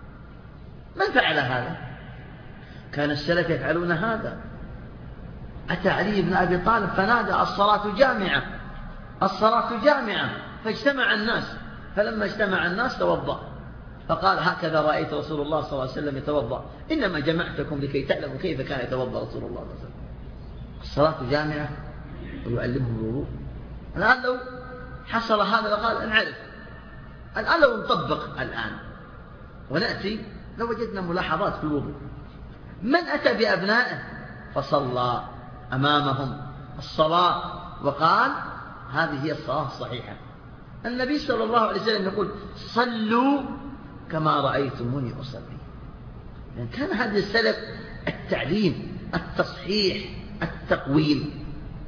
Speaker 2: من فعل هذا؟ كان السلف يفعلون هذا. أتى علي بن أبي طالب فنادى الصلاة جامعة، الصلاة جامعة، فاجتمع الناس، فلما اجتمع الناس توضأ فقال هكذا رأيت رسول الله صلى الله عليه وسلم يتوضأ، إنما جمعتكم لكي تعلموا كيف كان يتوضأ رسول الله صلى الله عليه وسلم. الصلاة جامعة ويعلمهم الوضوء. الآن لو حصل هذا لقال نعرف، الآن لو نطبق الآن ونأتي لو وجدنا ملاحظات في الوضوء. من أتى بأبنائه فصلى أمامهم الصلاة وقال هذه هي الصلاة الصحيحة. النبي صلى الله عليه وسلم يقول صلوا كما رأيتموني أصلي. يعني كان هذا السلف التعليم، التصحيح، التقويم،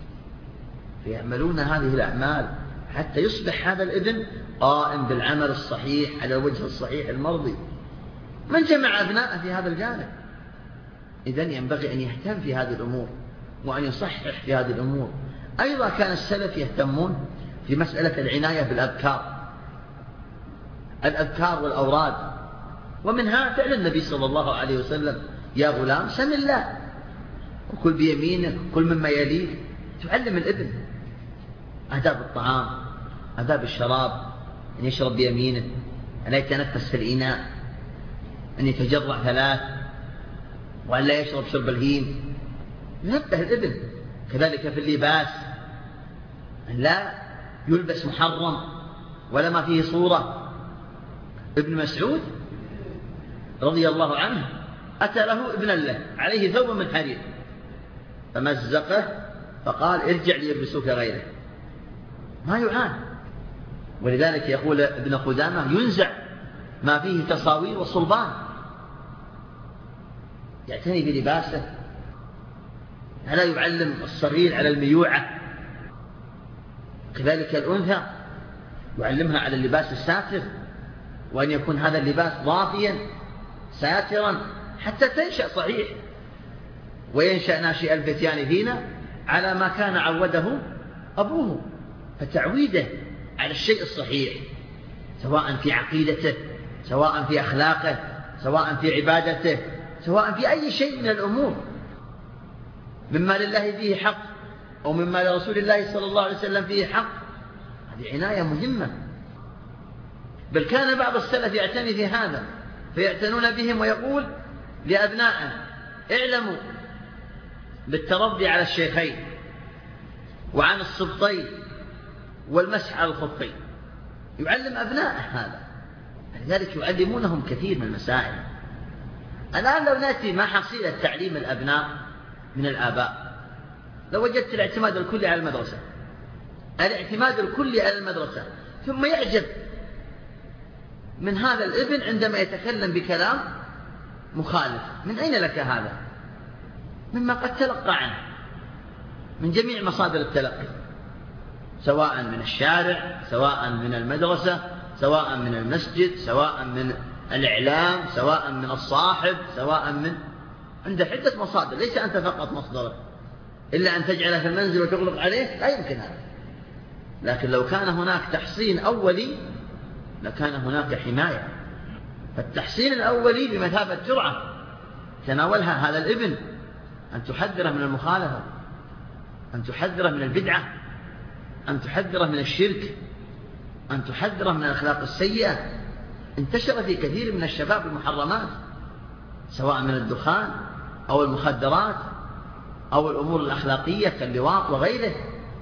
Speaker 2: فيعملون هذه الأعمال حتى يصبح هذا الابن قائم بالعمل الصحيح على الوجه الصحيح المرضي. من جمع أبناءه في هذا الجانب؟ إذن ينبغي أن يهتم في هذه الأمور وأن يصحح في هذه الأمور. أيضا كان السلف يهتمون في مسألة العناية بالأذكار، الأذكار والأوراد، ومنها فعل النبي صلى الله عليه وسلم يا غلام سم الله وكل بيمينك كل مما يليك. تعلم الابن آداب الطعام، آداب الشراب، أن يشرب بيمينه، أن يتنفس في الإناء، أن يتجرع 3، وأن لا يشرب شرب الهيم. ينبه الابن. كذلك في اللباس أن لا يلبس محرم ولا ما فيه صورة. ابن مسعود رضي الله عنه أتى له ابن له عليه ثوب من حرير فمزقه فقال ارجع ليلبسوك غيره، ما يعان. ولذلك يقول ابن قدامة ينزع ما فيه تصاوير وصلبان، يعتني بلباسه، ألا يعلم الصغير على الميوعة. كذلك الأنثى يعلمها على اللباس الساتر، وأن يكون هذا اللباس ضافيا ساترا حتى تنشأ صحيح، وينشأ ناشئ الفتيان فينا على ما كان عوده أبوه. فتعويده على الشيء الصحيح سواء في عقيدته، سواء في أخلاقه، سواء في عبادته، سواء في أي شيء من الأمور مما لله فيه حق أو مما لرسول الله صلى الله عليه وسلم فيه حق. هذه عناية مهمة. بل كان بعض السلف يعتني في هذا فيعتنون بهم ويقول لأبنائه اعلموا بالترضي على الشيخين وعن السبطين والمسح على الخفين. يعلم أبنائه هذا، لذلك يعلمونهم كثير من المسائل. الآن لو نأتي ما حصيلة تعليم الأبناء من الآباء، لو وجدت الاعتماد الكلي على المدرسة، الاعتماد الكلي على المدرسة، ثم يعجب من هذا الابن عندما يتكلم بكلام مخالف. من أين لك هذا؟ مما قد تلقى عنه من جميع مصادر التلقي، سواء من الشارع، سواء من المدرسة، سواء من المسجد، سواء من الإعلام، سواء من الصاحب، سواء من عند عدة مصادر، ليس أنت فقط مصدره، إلا أن تجعله في المنزل وتغلق عليه، لا يمكن هذا. لكن لو كان هناك تحصين أولي لكان هناك حماية. فالتحصين الأولي بمثابة جرعة تناولها هذا الابن، أن تحذره من المخالفة، أن تحذره من البدعة، أن تحذره من الشرك، أن تحذره من الأخلاق السيئة. انتشر في كثير من الشباب المحرمات، سواء من الدخان أو المخدرات أو الأمور الأخلاقية كاللواط وغيره،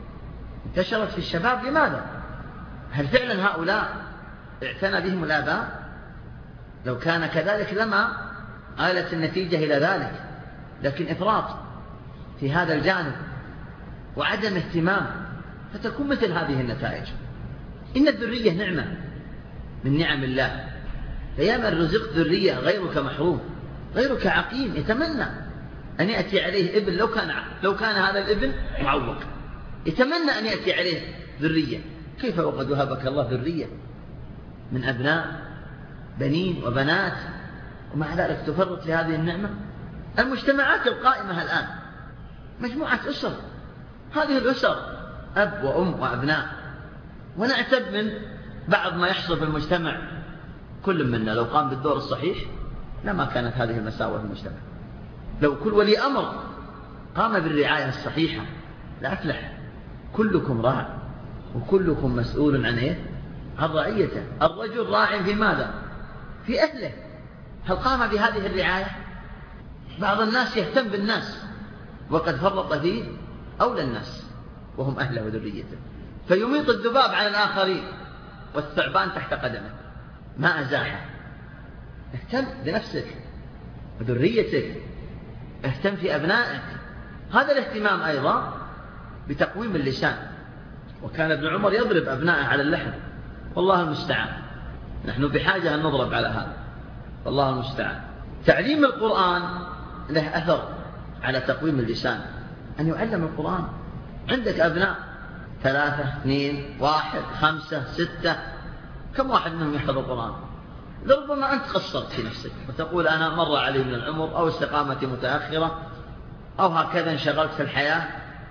Speaker 2: انتشرت في الشباب. لماذا؟ هل فعلا هؤلاء اعتنى بهم الآباء؟ لو كان كذلك لما آلت النتيجة إلى ذلك، لكن إفراط في هذا الجانب وعدم اهتمام، فتكون مثل هذه النتائج. إن الذرية نعمة من نعم الله، فياما رزقت ذرية غيرك محروم، غيرك عقيم، يتمنى أن يأتي عليه ابن، لو كان هذا الابن معوق، يتمنى أن يأتي عليه ذرية. كيف وقد وهبك الله ذرية من أبناء، بنين وبنات، ومع ذلك تفرط في هذه النعمة؟ المجتمعات القائمة الآن مجموعة أسر، هذه الأسر أب وأم وأبناء، ونعتب من بعض ما يحصل في المجتمع. كل منا لو قام بالدور الصحيح لما كانت هذه المساوئ في المجتمع. لو كل ولي أمر قام بالرعاية الصحيحة لأفلح. كلكم راع وكلكم مسؤول عن إيه؟ عن رعيته. الرجل راع في ماذا؟ في أهله. هل قام بهذه الرعاية؟ بعض الناس يهتم بالناس وقد فرط فيه أولى الناس وهم أهله وذريته، فيميط الذباب عن الآخرين والثعبان تحت قدمه ما أزاحه. اهتم بنفسك وذريتك، اهتم في أبنائك. هذا الاهتمام أيضا بتقويم اللسان. وكان ابن عمر يضرب أبنائه على اللحم، والله المستعان. نحن بحاجة أن نضرب على هذا، والله المستعان. تعليم القرآن له أثر على تقويم اللسان، أن يعلم القرآن. عندك أبناء 3 2 1 5 6، كم واحد منهم يحفظ القرآن؟ لربما أنت قصرت في نفسك وتقول أنا مر علي من العمر، أو استقامتي متأخرة، أو هكذا انشغلت في الحياة.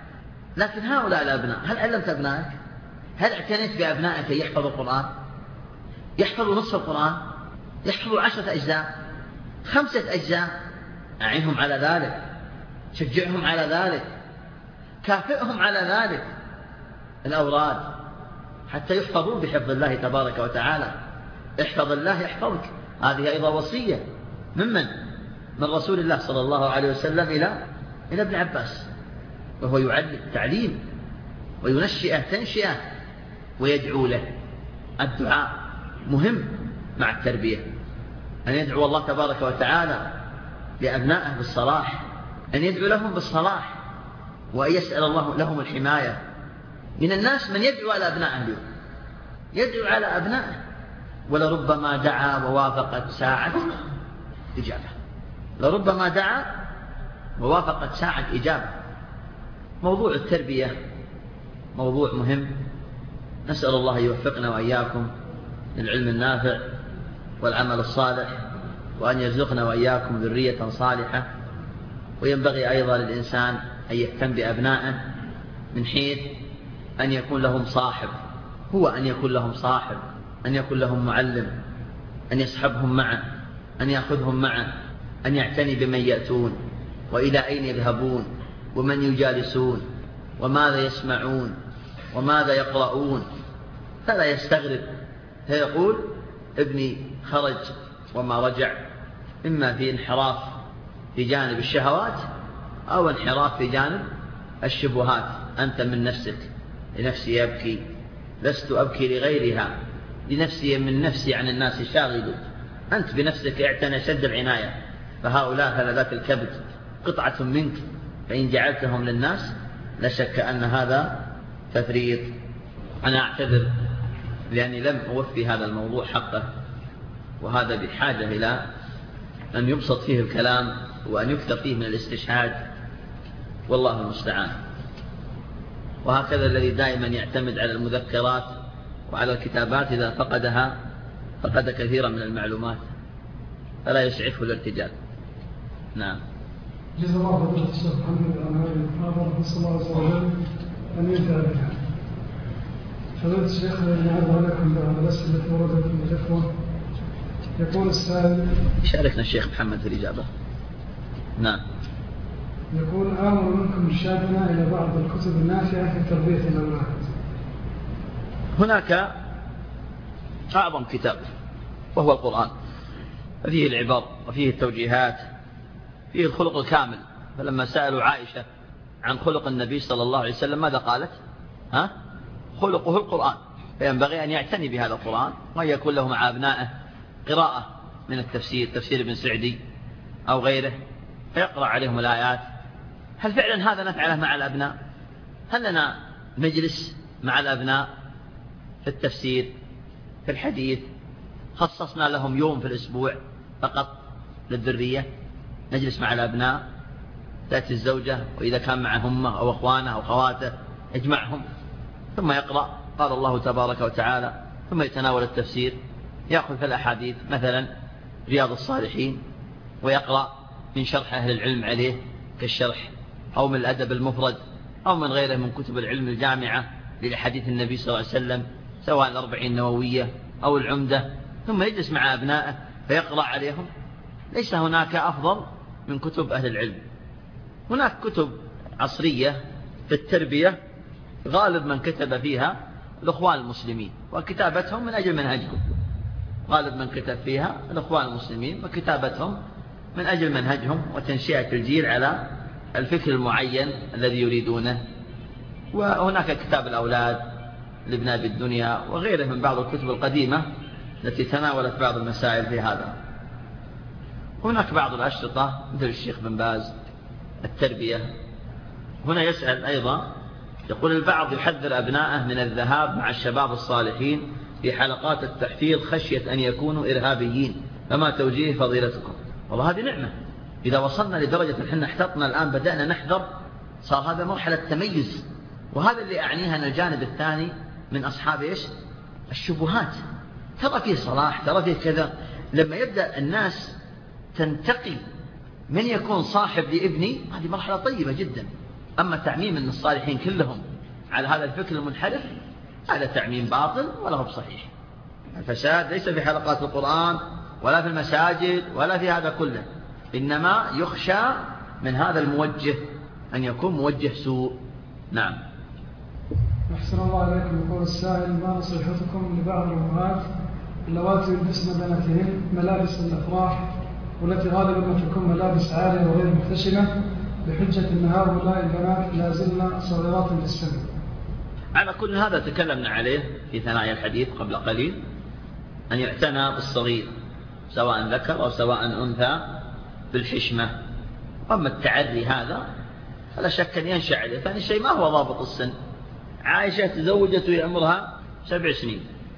Speaker 2: لكن هؤلاء الأبناء، هل علمت أبنائك؟ هل اعتنيت بأبنائك يحفظوا القرآن؟ يحفظوا نصف القرآن؟ يحفظوا 10 أجزاء 5 أجزاء؟ أعنهم على ذلك، شجعهم على ذلك، كافئهم على ذلك. الأوراد حتى يحفظون بحفظ الله تبارك وتعالى. احفظ الله يحفظك. هذه أيضا وصية من رسول الله صلى الله عليه وسلم إلى ابن عباس، وهو يعلم تعليم وينشئه تنشئه ويدعو له. الدعاء مهم مع التربية، أن يدعو الله تبارك وتعالى لأبنائه بالصلاح، أن يدعو لهم بالصلاح، وأن يسأل الله لهم الحماية. من الناس من يدعو على أبنائه اليوم، يدعو على أبنائه، ولربما دعا ووافقت ساعة إجابة. لربما دعا ووافقت ساعة إجابة. موضوع التربية موضوع مهم. نسأل الله يوفقنا وإياكم للعلم النافع والعمل الصالح، وأن يرزقنا وإياكم ذرية صالحة. وينبغي أيضا للإنسان أن يهتم بأبنائه من حيث أن يكون لهم صاحب، هو أن يكون لهم صاحب، أن يكون لهم معلم، أن يصحبهم معه، أن يأخذهم معه، أن يعتني بمن يأتون وإلى أين يذهبون ومن يجالسون وماذا يسمعون وماذا يقرؤون. فلا يستغرب فيقول ابني خرج وما رجع، إما في انحراف في جانب الشهوات أو انحراف في جانب الشبهات. أنت من نفسك، لنفسي أبكي، لست أبكي لغيرها، لنفسي من نفسي عن الناس شاغل. أنت بنفسك اعتنى شد العناية، فهؤلاء فلذات الكبد قطعة منك، فإن جعلتهم للناس لا شك أن هذا تفريط. أنا أعتذر لأني لم أوفي هذا الموضوع حقه، وهذا بحاجة إلى أن يبسط فيه الكلام وأن يكثر فيه من الاستشهاد، والله المستعان. وهكذا الذي دائما يعتمد على المذكرات وعلى الكتابات إذا فقدها فقد كثيرا من المعلومات، فلا يسعفه الارتجال. نعم.
Speaker 3: جزا الله خير الشيخ محمد عن هذه المحاضرة، نسأل الله عز وجل أن ينفع بها. فضيلة الشيخ نعرض لكم بعض الأسئلة التي وردت من الإخوة. يقول السائل،
Speaker 2: شاركنا الشيخ محمد في الإجابة. نعم.
Speaker 3: يقول آمر منكم إرشادنا إلى بعض الكتب النافعة في تربية الأولاد،
Speaker 1: هناك أعظم كتاب وهو القرآن، فيه العبر وفيه التوجيهات، فيه الخلق الكامل. فلما سألوا عائشة عن خلق النبي صلى الله عليه وسلم ماذا قالت؟ خلقه القرآن. فينبغي أن يعتني بهذا القرآن وأن يكون له مع أبنائه قراءة من التفسير، تفسير ابن سعدي أو غيره، فيقرأ عليهم الآيات. هل فعلا هذا نفعله مع الأبناء؟ هل لنا مجلس مع الأبناء في التفسير في الحديث؟ خصصنا لهم يوم في الأسبوع فقط للذرية، نجلس مع الأبناء، تأتي الزوجة وإذا كان معه أمه أو أخوانه أو خواته يجمعهم، ثم يقرأ قال الله تبارك وتعالى، ثم يتناول التفسير، يأخذ في الأحاديث مثلا رياض الصالحين ويقرأ من شرح أهل العلم عليه كالشرح، أو من الأدب المفرد، أو من غيره من كتب العلم الجامعة لحديث النبي صلى الله عليه وسلم، سواء الأربعين النووية أو العمدة، ثم يجلس مع أبنائه فيقرأ عليهم. ليس هناك أفضل من كتب أهل العلم. هناك كتب عصرية في التربية غالب من كتب فيها الأخوان المسلمين، وكتابتهم من أجل منهجهم. غالب من كتب فيها الأخوان المسلمين وكتابتهم من أجل منهجهم وتنشئة الجيل على الفكر المعين الذي يريدونه. وهناك كتاب الأولاد لابن أبي الدنيا وغيره من بعض الكتب القديمة التي تناولت بعض المسائل في هذا. هناك بعض الأشرطة مثل الشيخ بن باز التربية. هنا يسأل أيضا، يقول البعض يحذر أبناءه من الذهاب مع الشباب الصالحين في حلقات التحفيظ خشية أن يكونوا إرهابيين، فما توجيه فضيلتكم؟ والله هذه نعمة. إذا وصلنا لدرجة نحن احتطنا الآن بدأنا نحذر، صار هذا مرحلة تميز. وهذا اللي أعنيها أن الجانب الثاني من أصحاب إيش؟ الشبهات. ترى فيه صلاح، ترى فيه كذا. لما يبدأ الناس تنتقي من يكون صاحب لابني، هذه مرحلة طيبة جدا. أما تعميم أن الصالحين كلهم على هذا الفكر المنحرف، هذا تعميم باطل ولا هو بصحيح. الفساد ليس في حلقات القرآن ولا في المساجد ولا في هذا كله، إنما يخشى من هذا الموجه أن يكون موجه سوء. نعم.
Speaker 3: أحسن الله عليكم. يقول السائل: ما نصيحتكم لبعض الأمهات اللواتي يلبسن بناتهن ملابس الأفراح والتي غالبا ما تكون ملابس عالية وغير محتشمة بحجة أن هؤلاء البنات لا زلن صغيرات في السن؟
Speaker 1: على كل هذا تكلمنا عليه في ثنايا الحديث قبل قليل، أن يعتنى بالصغير سواء ذكر أو سواء أنثى بالحشمة. أما التعري هذا فلا شك أن ينشأ عليه. ثاني شيء، ما هو ضابط السن؟ عائشة تزوجت وهي عمرها 7 سنين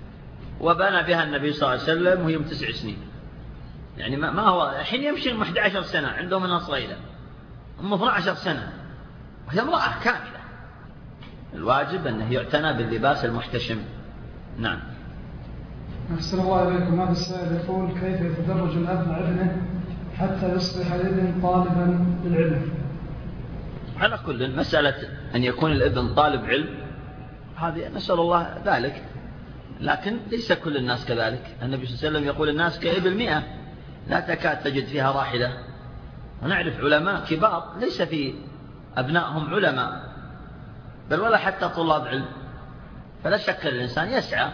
Speaker 1: وبنى بها النبي صلى الله عليه وسلم وهي 9 سنين. يعني ما هو الحين يمشي 11 سنة عندهم منها صغيرة، هم 12 سنة وهي امرأة كاملة. الواجب أنه يعتنى باللباس المحتشم. نعم.
Speaker 3: أحسن الله عليكم. هذا السائل يقول: كيف يتدرج الأب مع ابنه حتى يصبح الابن طالبا للعلم؟
Speaker 1: على كل مسألة أن يكون الابن طالب علم هذه نسأل الله ذلك، لكن ليس كل الناس كذلك. النبي صلى الله عليه وسلم يقول: الناس كإبل 100 لا تكاد تجد فيها راحلة. ونعرف علماء كبار ليس في أبنائهم علماء، بل ولا حتى طلاب علم. فلا شك الإنسان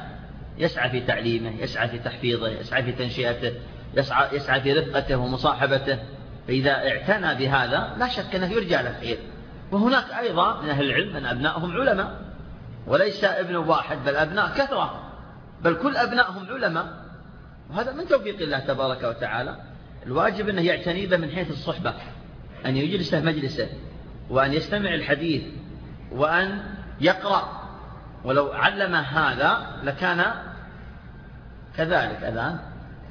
Speaker 1: يسعى في تعليمه، يسعى في تحفيظه، يسعى في تنشئته، يسعى في رفقته ومصاحبته. فإذا اعتنى بهذا لا شك أنه يرجع له خير. وهناك أيضا من أهل العلم من أبنائهم علماء، وليس ابن واحد بل أبناء كثرة، بل كل أبنائهم علماء، وهذا من توفيق الله تبارك وتعالى. الواجب أنه يعتني به من حيث الصحبة، أن يجلس مجلسه وأن يستمع الحديث وأن يقرأ. ولو علم هذا لكان كذلك. أذان.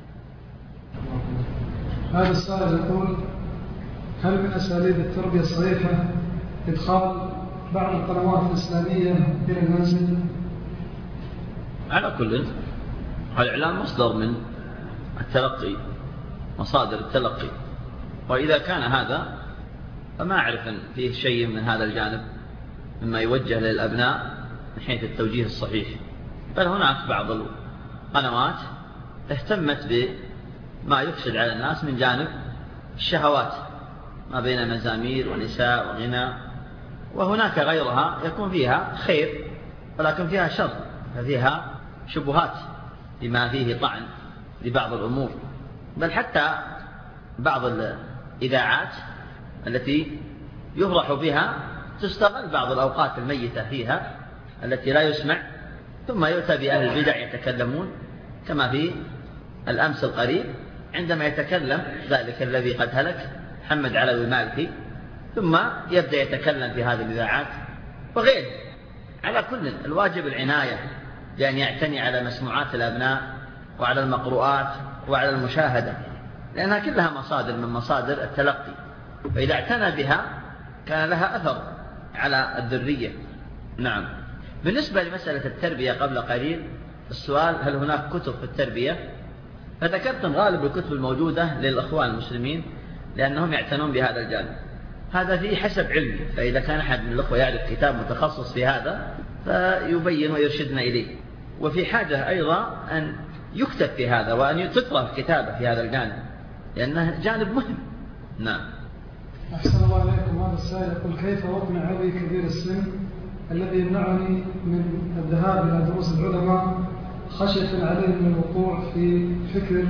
Speaker 3: هذا السائل يقول: هل من أساليب التربية الصحيحة إدخال بعض القنوات الإسلامية إلى المنزل؟
Speaker 1: على كل الإعلام مصدر من التلقي، مصادر التلقي، وإذا كان هذا فما أعرف أن فيه شيء من هذا الجانب مما يوجه للأبناء من حيث التوجيه الصحيح. بل هناك بعض القنوات اهتمت بما يفسد على الناس من جانب الشهوات، ما بين مزامير ونساء وغنى، وهناك غيرها يكون فيها خير ولكن فيها شر.
Speaker 2: ففيها شبهات بما فيه طعن لبعض الأمور، بل حتى بعض الإذاعات التي يفرح بها تستغل بعض الأوقات الميتة فيها التي لا يسمع، ثم يؤتى بأهل البدع يتكلمون، كما في الأمس القريب عندما يتكلم ذلك الذي قد هلك محمد علوي المالكي، ثم يبدأ يتكلم في هذه الإذاعات وغيره. على كل الواجب العناية بأن يعتني على مسموعات الأبناء وعلى المقروءات وعلى المشاهدة، لأنها كلها مصادر من مصادر التلقي، فإذا اعتنى بها كان لها أثر على الذرية. نعم. بالنسبة لمسألة التربية قبل قليل، السؤال هل هناك كتب في التربية؟ فذكرتم غالب الكتب الموجودة للأخوان المسلمين لأنهم يعتنون بهذا الجانب، هذا فيه حسب علمي، فإذا كان أحد من الأخوة يعرف كتاب متخصص في هذا فيبين ويرشدنا إليه. وفي حاجة أيضا أن يكتب في هذا وأن تطرح كتابة في هذا الجانب لأنه جانب مهم. نعم.
Speaker 3: أحسن الله عليكم. هذا السائل يقول: كيف أقنع أبي كبير السن الذي يمنعني من الذهاب إلى دروس العلماء خشية عليه من الوقوع في فكر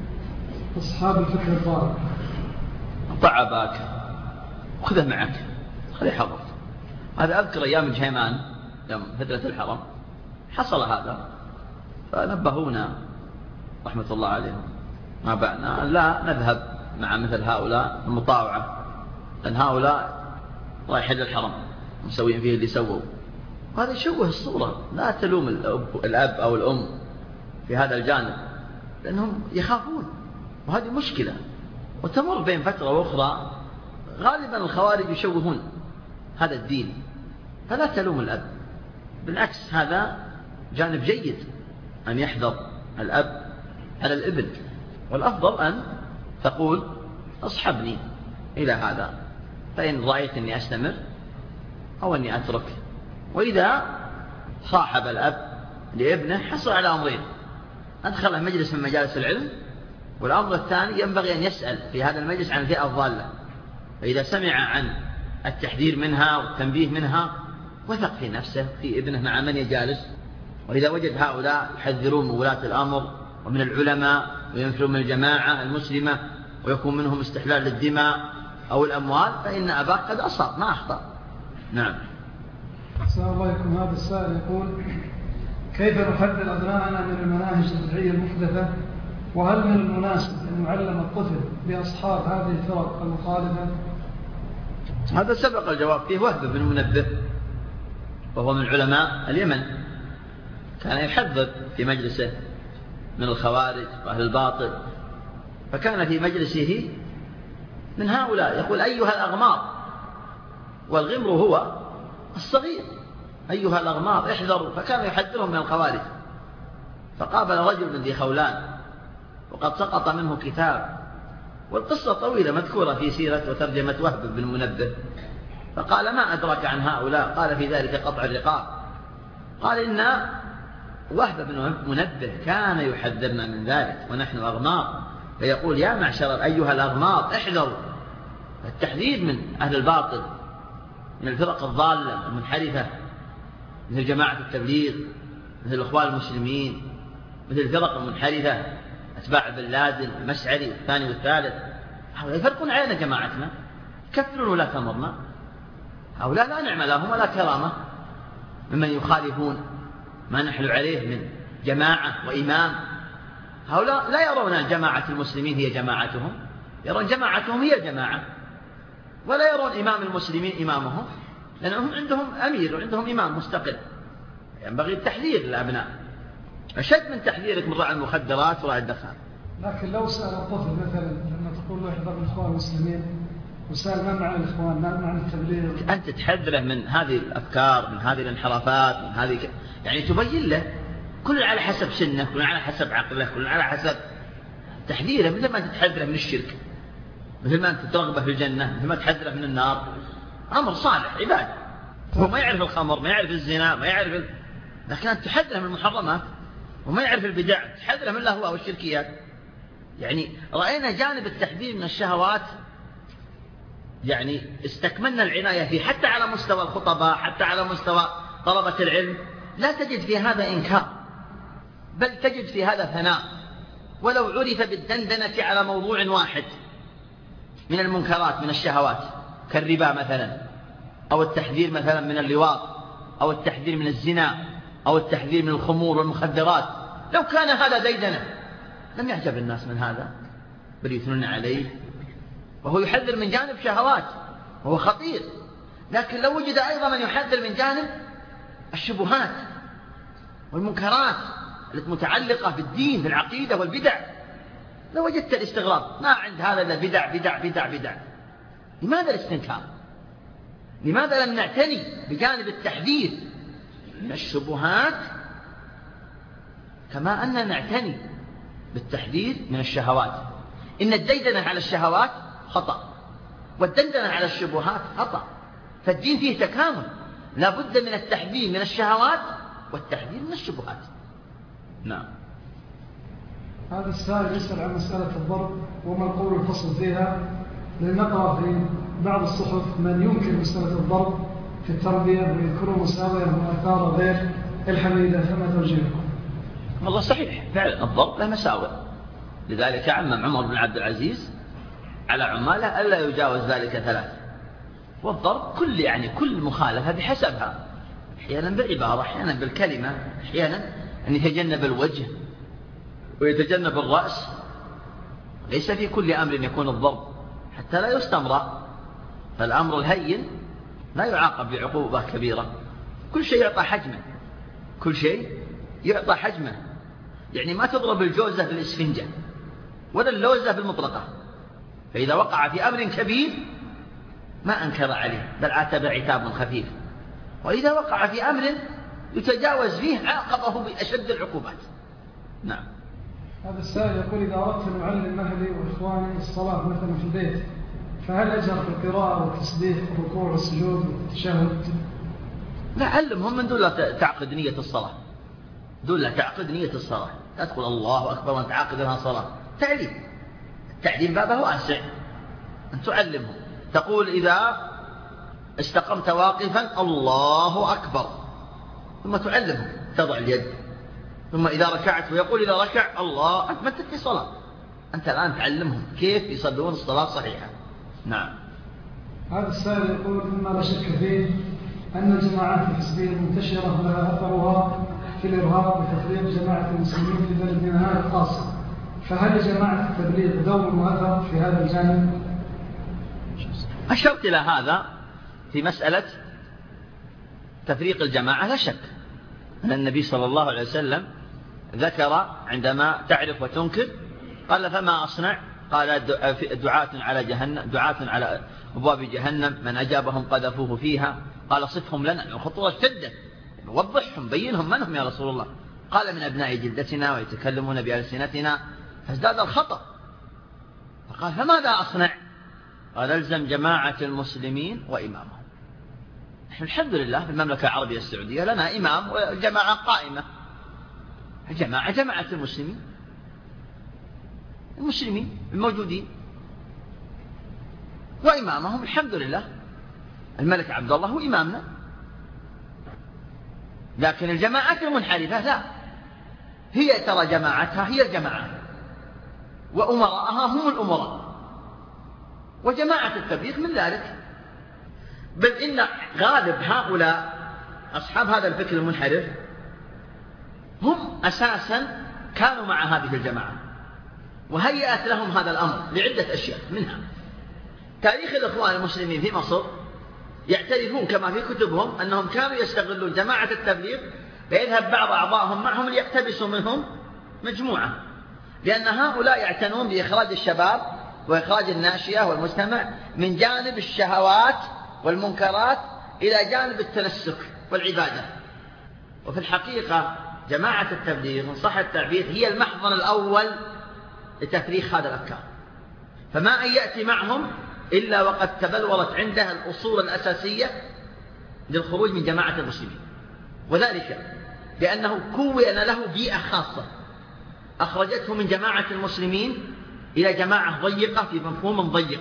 Speaker 3: أصحاب الفكر الضال؟
Speaker 2: ضع أباك وخذه معك، خذه حضر. هذا أذكر أيام الجيمان يوم فترة الحرم حصل هذا، فنبهونا رحمة الله عليهم ما بعنا لا نذهب مع مثل هؤلاء المطاوعة، لأن هؤلاء رايحين للحرم مسوين فيه اللي سووا، وهذا يشوه الصورة. لا تلوم الأب أو الأم في هذا الجانب لأنهم يخافون، وهذه مشكلة وتمر بين فترة وأخرى. غالبا الخوارج يشوهون هذا الدين، فلا تلوم الأب، بالعكس هذا جانب جيد أن يحذر الأب على الابن، والأفضل أن تقول أصحبني إلى هذا، فإن رأيت أني أستمر أو أني أترك. وإذا صاحب الأب لابنه حصل على أمرين: أدخله مجلس من مجالس العلم، والأمر الثاني ينبغي أن يسأل في هذا المجلس عن الفئة الضالة، فإذا سمع عن التحذير منها والتنبيه منها وثق في نفسه في ابنه مع من يجالس، وإذا وجد هؤلاء يحذرون من ولاة الأمر ومن العلماء وينفرون من الجماعة المسلمة ويكون منهم استحلال للدماء أو الأموال، فإن أباك قد أصاب ما أخطأ. نعم.
Speaker 3: السلام عليكم. هذا السائل يقول: كيف نحذر أبناءنا من المناهج البدعية المحدثة؟ وهل من المناسب أن يعلم الطفل بأصحاب هذه الفرق المخالفة؟
Speaker 2: هذا سبق الجواب فيه. وهب بن منبه وهو من علماء اليمن كان يحذر في مجلسه من الخوارج وأهل الباطل، فكان في مجلسه من هؤلاء يقول: أيها الأغمار، والغمر هو الصغير، أيها الأغمار احذروا، فكان يحذرهم من الخوارج. فقابل رجل من ذي خولان وقد سقط منه كتاب، والقصة طويلة مذكورة في سيرة وترجمة وهب بن منبه، فقال: ما أدرك عن هؤلاء؟ قال: في ذلك قطع الرقاب. قال: إن وهب بن منبه كان يحذرنا من ذلك ونحن أغمار، فيقول: يا معشر أيها الأغمار احذروا. التحذير من أهل الباطل، من الفرق الضالة المنحرفة، مثل جماعة التبليغ، مثل الإخوان المسلمين، مثل الفرق المنحرفة أتباع بن لادن المسعري والثاني والثالث، هؤلاء يفرقون علينا جماعتنا، كفرون ولا تمرنا، هؤلاء لا نعم لهم ولا كرامة ممن يخالفون ما نحن عليه من جماعة وإمام. هؤلاء لا يرون جماعة المسلمين هي جماعتهم، يرون جماعتهم هي جماعة، ولا يرون إمام المسلمين إمامهم، لأنهم عندهم أمير وعندهم إمام مستقل. ينبغي التحذير للأبناء أشد من تحذيرك من راعي المخدرات وراعي الدخان.
Speaker 3: لكن لو سأل الطفل مثلا لما تقول له احذر الإخوان المسلمين، وسأل ما معنى الإخوان، ما معنى التبليغ،
Speaker 2: أنت تحذره من هذه الأفكار، من هذه الانحرافات، من هذه يعني تبين له كل على حسب سنه، كل على حسب عقله، كل على حسب تحذيره، مثل ما تحذره من الشرك، مثل ما أنت ترغبه في الجنة، مثل ما تحذره من النار. أمر صالح عبادة، هو ما يعرف الخمر، ما يعرف الزنا، ما يعرف لكن أنت تحذره من المحرمات، وما يعرف البدع، تحذره من اللهو والشركيات. يعني رأينا جانب التحذير من الشهوات يعني استكملنا العناية فيه، حتى على مستوى الخطباء، حتى على مستوى طلبة العلم، لا تجد في هذا إنكار، بل تجد في هذا ثناء، ولو عرف بالدندنة على موضوع واحد من المنكرات من الشهوات كالربا مثلا، أو التحذير مثلا من اللواط، أو التحذير من الزنا، أو التحذير من الخمور والمخدرات، لو كان هذا ديدنة لم يعجب الناس من هذا، بل يثنون عليه، وهو يحذر من جانب شهوات وهو خطير. لكن لو وجد أيضا من يحذر من جانب الشبهات والمنكرات التي متعلقة بالدين بالعقيدة والبدع، لوجدت الاستغراب، ما عند هذا إلا بدع بدع بدع بدع. لماذا الاستنكار؟ لماذا لم نعتني بجانب التحذير من الشبهات كما أننا نعتني بالتحذير من الشهوات؟ إن الديدنة على الشهوات خطأ، والدندنة على الشبهات خطأ، فالدين فيه تكامل، لا بد من التحذير من الشهوات والتحذير من الشبهات. نعم.
Speaker 3: هذا السائل يسأل عن مسألة الضرب وما القول الفصل فيها، لنقرأ في بعض الصحف من ينكر مسألة الضرب في التربية ويذكرون مساوئ وآثار غير الحميدة، فما توجيهكم؟
Speaker 2: والله صحيح فعلا الضرب له مساوئ، لذلك عمم عمر بن عبد العزيز على عماله ألا يجاوز ذلك 3. والضرب كل مخالفة بحسبها، أحيانا بالعبارة، أحيانا بالكلمة، أحيانا أن يتجنب الوجه ويتجنب الرأس. ليس في كل أمر يكون الضرب حتى لا يستمر، فالأمر الهين لا يعاقب بعقوبة كبيرة. كل شيء يعطى حجمه، كل شيء يعطى حجمه. يعني ما تضرب الجوزة بالإسفنجة ولا اللوزة بالمطرقة، فإذا وقع في أمر كبير ما أنكر عليه بل عاتب عتاب خفيف، وإذا وقع في أمر يتجاوز فيه عاقبه بأشد العقوبات. نعم.
Speaker 3: هذا السائل يقول إذا أردت أن أعلم أهلي وإخواني الصلاة مثلا في البيت، فهل أجهر في القراءة والتسبيح والركوع والسجود والتشهد؟
Speaker 2: لا، علمهم من دون لا تعقد نية الصلاة، دون لا تعقد نية الصلاة، لا تقول الله أكبر وأنت عاقد لها صلاة. التعليم بابه واسع، أن تعلمهم، تقول إذا استقمت واقفا الله أكبر، ثم تعلمهم تضع اليد، ثم إذا ركعت ويقول إذا ركع الله أنت ما تتكي صلاة، أنت الآن تعلمهم كيف يصلون الصلاة صحيحة. نعم.
Speaker 3: هذا السائل يقول مما لا شك فيه أن الجماعات الحزبية المنتشرة لها أثرها في الإرهاب وتفريق جماعة المسلمين في بلدنا هذا الخاصة، فهل جماعة التبليغ دور مؤثر في هذا الجانب؟
Speaker 2: أشرت إلى هذا في مسألة تفريق الجماعة. لا شك أن النبي صلى الله عليه وسلم ذكر عندما تعرف وتنكر قال فما أصنع؟ قال دعاة على جهنم، دعاة على أبواب جهنم من أجابهم قذفوه فيها. قال صفهم لنا، الخطوة شدة، وضحهم بينهم من هم يا رسول الله. قال من أبناء جلدتنا ويتكلمون بألسنتنا، فازداد الخطر. فقال فماذا أصنع؟ قال الزم جماعة المسلمين وإمامهم. نحن الحمد لله في المملكة العربية السعودية لنا إمام وجماعة قائمة، جماعة المسلمين الموجودين وإمامهم الحمد لله الملك عبد الله هو إمامنا. لكن الجماعات المنحرفة لا، هي ترى جماعتها هي الجماعة وأمراءها هم الأمراء، وجماعة التبليغ من ذلك. بل إن غالب هؤلاء أصحاب هذا الفكر المنحرف هم أساسا كانوا مع هذه الجماعة وهيأت لهم هذا الأمر لعدة أشياء، منها تاريخ الإخوان المسلمين في مصر يعترفون كما في كتبهم أنهم كانوا يستغلون جماعة التبليغ فيذهب بعض أعضائهم معهم ليقتبسوا منهم مجموعة، لأن هؤلاء يعتنون بإخراج الشباب وإخراج الناشئة والمجتمع من جانب الشهوات والمنكرات إلى جانب التنسك والعبادة. وفي الحقيقة جماعة التبليغ إن صح التعبير هي المحضن الأول لتفريخ هذا الأفكار، فما أن يأتي معهم إلا وقد تبلورت عندها الأصول الأساسية للخروج من جماعة المسلمين، وذلك لأنه كون له بيئة خاصة أخرجته من جماعة المسلمين إلى جماعة ضيقة في مفهوم ضيق،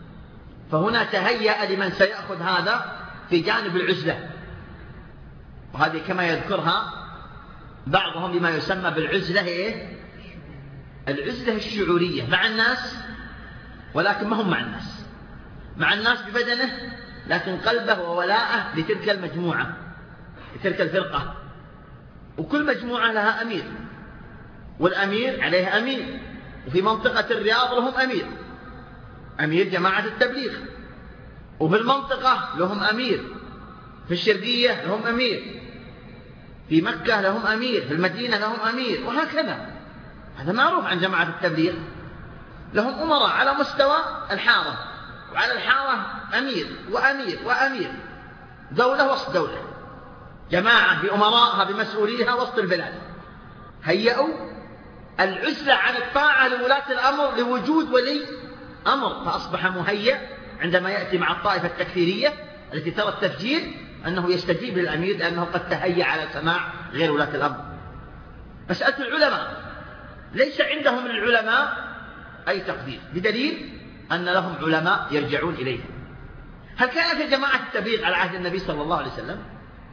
Speaker 2: فهنا تهيأ لمن سيأخذ هذا في جانب العزلة، وهذه كما يذكرها بعضهم بما يسمى بالعزلة العزلة الشعورية مع الناس، ولكن ما هم مع الناس، مع الناس ببدنه، لكن قلبه وولاءه لتلك المجموعة، لتلك الفرقة. وكل مجموعة لها أمير، والأمير عليه أمير. وفي منطقة الرياض لهم أمير، أمير جماعة التبليغ. وفي المنطقة لهم أمير، في الشرقية لهم أمير، في مكة لهم أمير، في المدينة لهم أمير، وهكذا. هذا معروف عن جماعة التبليغ، لهم أمراء على مستوى الحارة، وعلى الحارة أمير وأمير وأمير، دولة وسط دولة، جماعة بأمراءها بمسؤوليها وسط البلاد. هيئوا العزلة عن الطاعة لولاة الأمر لوجود ولي أمر، فأصبح مهيئ عندما يأتي مع الطائفة التكفيرية التي ترى التفجير أنه يستجيب للأمير لأنه قد تهيأ على سماع غير ولاة الأمر. مسألة العلماء ليس عندهم للعلماء أي تقدير، بدليل أن لهم علماء يرجعون إليهم. هل كان في جماعة التبليغ على عهد النبي صلى الله عليه وسلم؟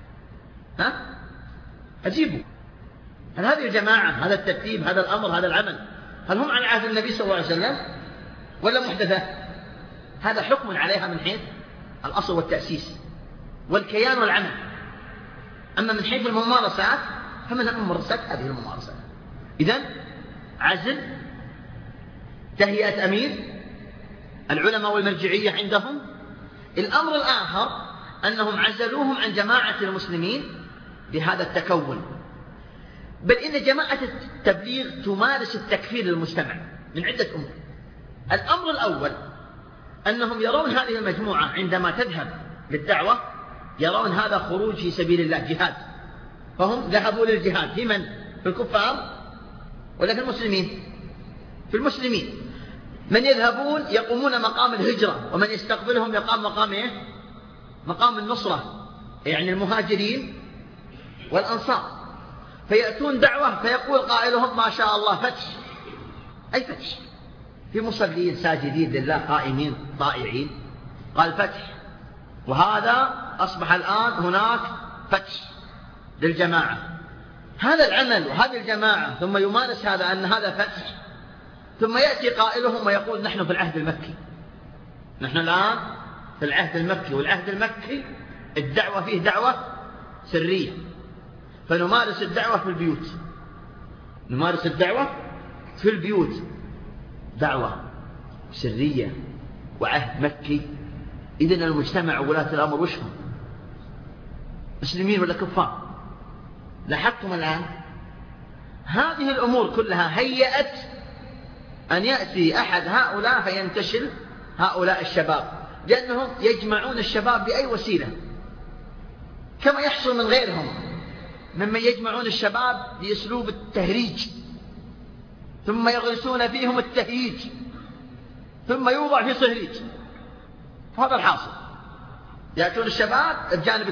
Speaker 2: أجيبوا، هل هذه الجماعة، هذا الترتيب، هذا الأمر، هذا العمل، هل هم على عهد النبي صلى الله عليه وسلم ولا محدثة؟ هذا حكم عليها من حيث الأصل والتأسيس والكيان والعمل. أما من حيث الممارسات فمن الممارسات هذه الممارسات. إذن عزل، تهيئة أمير، العلماء والمرجعية عندهم. الأمر الآخر أنهم عزلوهم عن جماعة المسلمين بهذا التكون، بل إن جماعة التبليغ تمارس التكفير للمجتمع من عدة أمور. الأمر الأول أنهم يرون هذه المجموعة عندما تذهب للدعوة يرون هذا خروج في سبيل الله، جهاد، فهم ذهبوا للجهاد. في من؟ في الكفار ولا في المسلمين؟ في المسلمين. من يذهبون يقومون مقام الهجرة، ومن يستقبلهم يقام مقام مقام النصرة، يعني المهاجرين والأنصار. فيأتون دعوة فيقول قائلهم ما شاء الله فتح، أي فتح، في مصلين ساجدين لله قائمين طائعين، قال فتح. وهذا أصبح الآن هناك فتح للجماعة. هذا العمل وهذه الجماعة، ثم يمارس هذا أن هذا فتح، ثم يأتي قائلهم ويقول نحن في العهد المكي، نحن الآن في العهد المكي، والعهد المكي الدعوة فيه دعوة سرية، فنمارس الدعوة في البيوت، نمارس الدعوة في البيوت، دعوة سرية وعهد مكي. إذن المجتمع وولاة الأمر وشهم؟ مسلمين ولا كفار؟ لاحظتم الآن هذه الأمور كلها هيأت أن يأتي أحد هؤلاء فينتشل هؤلاء الشباب، لأنهم يجمعون الشباب بأي وسيلة، كما يحصل من غيرهم ممن يجمعون الشباب بأسلوب التهريج، ثم يغرسون فيهم التهييج، ثم يوضع في صهريج. هذا الحاصل، يأتون الشباب بجانب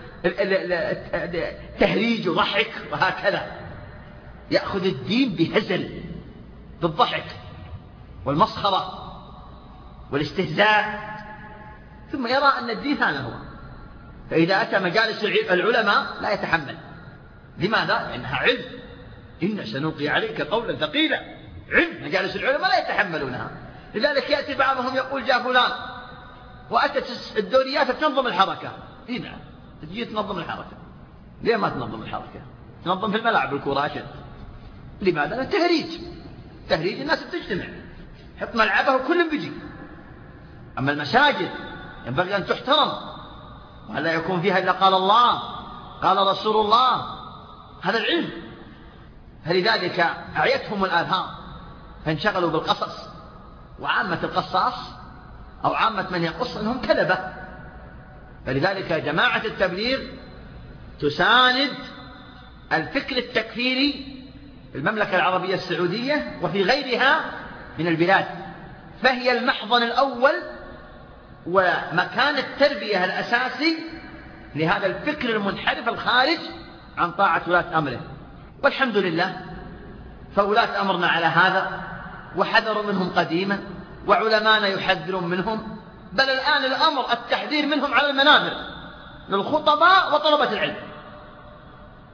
Speaker 2: التهريج وضحك وهكذا، يأخذ الدين بهزل، بالضحك والمسخرة والاستهزاء، ثم يرى أن الدين هذا هو. فإذا أتى مجالس العلماء لا يتحمل. لماذا؟ لأنها علم، إن سنلقي عليك قولا ثقيلا، علم. مجالس العلماء لا يتحملونها. لذلك يأتي بعضهم يقول جاء فلان وأتت الدوريات تنظم الحركة. نعم، تجي تنظم الحركة. ليه ما تنظم الحركة؟ تنظم في الملعب الكرة أشد. لماذا؟ تهريج، تهريج، الناس بتجتمع، حط ملعبه وكل بيجي. أما المساجد ينبغي أن تحترم، ولا يكون فيها إلا قال الله قال رسول الله، هذا العلم. فلذلك أعيتهم الآثام فانشغلوا بالقصص، وعامة القصاص أو عامة من يقص أنهم كذبة. فلذلك جماعة التبليغ تساند الفكر التكفيري في المملكة العربية السعودية وفي غيرها من البلاد، فهي المحضن الأول ومكان التربية الأساسي لهذا الفكر المنحرف الخارج عن طاعة ولاة أمره. والحمد لله فولاة أمرنا على هذا، وحذروا منهم قديما، وعلمانا يحذرون منهم، بل الآن الأمر التحذير منهم على المنابر للخطباء وطلبة العلم.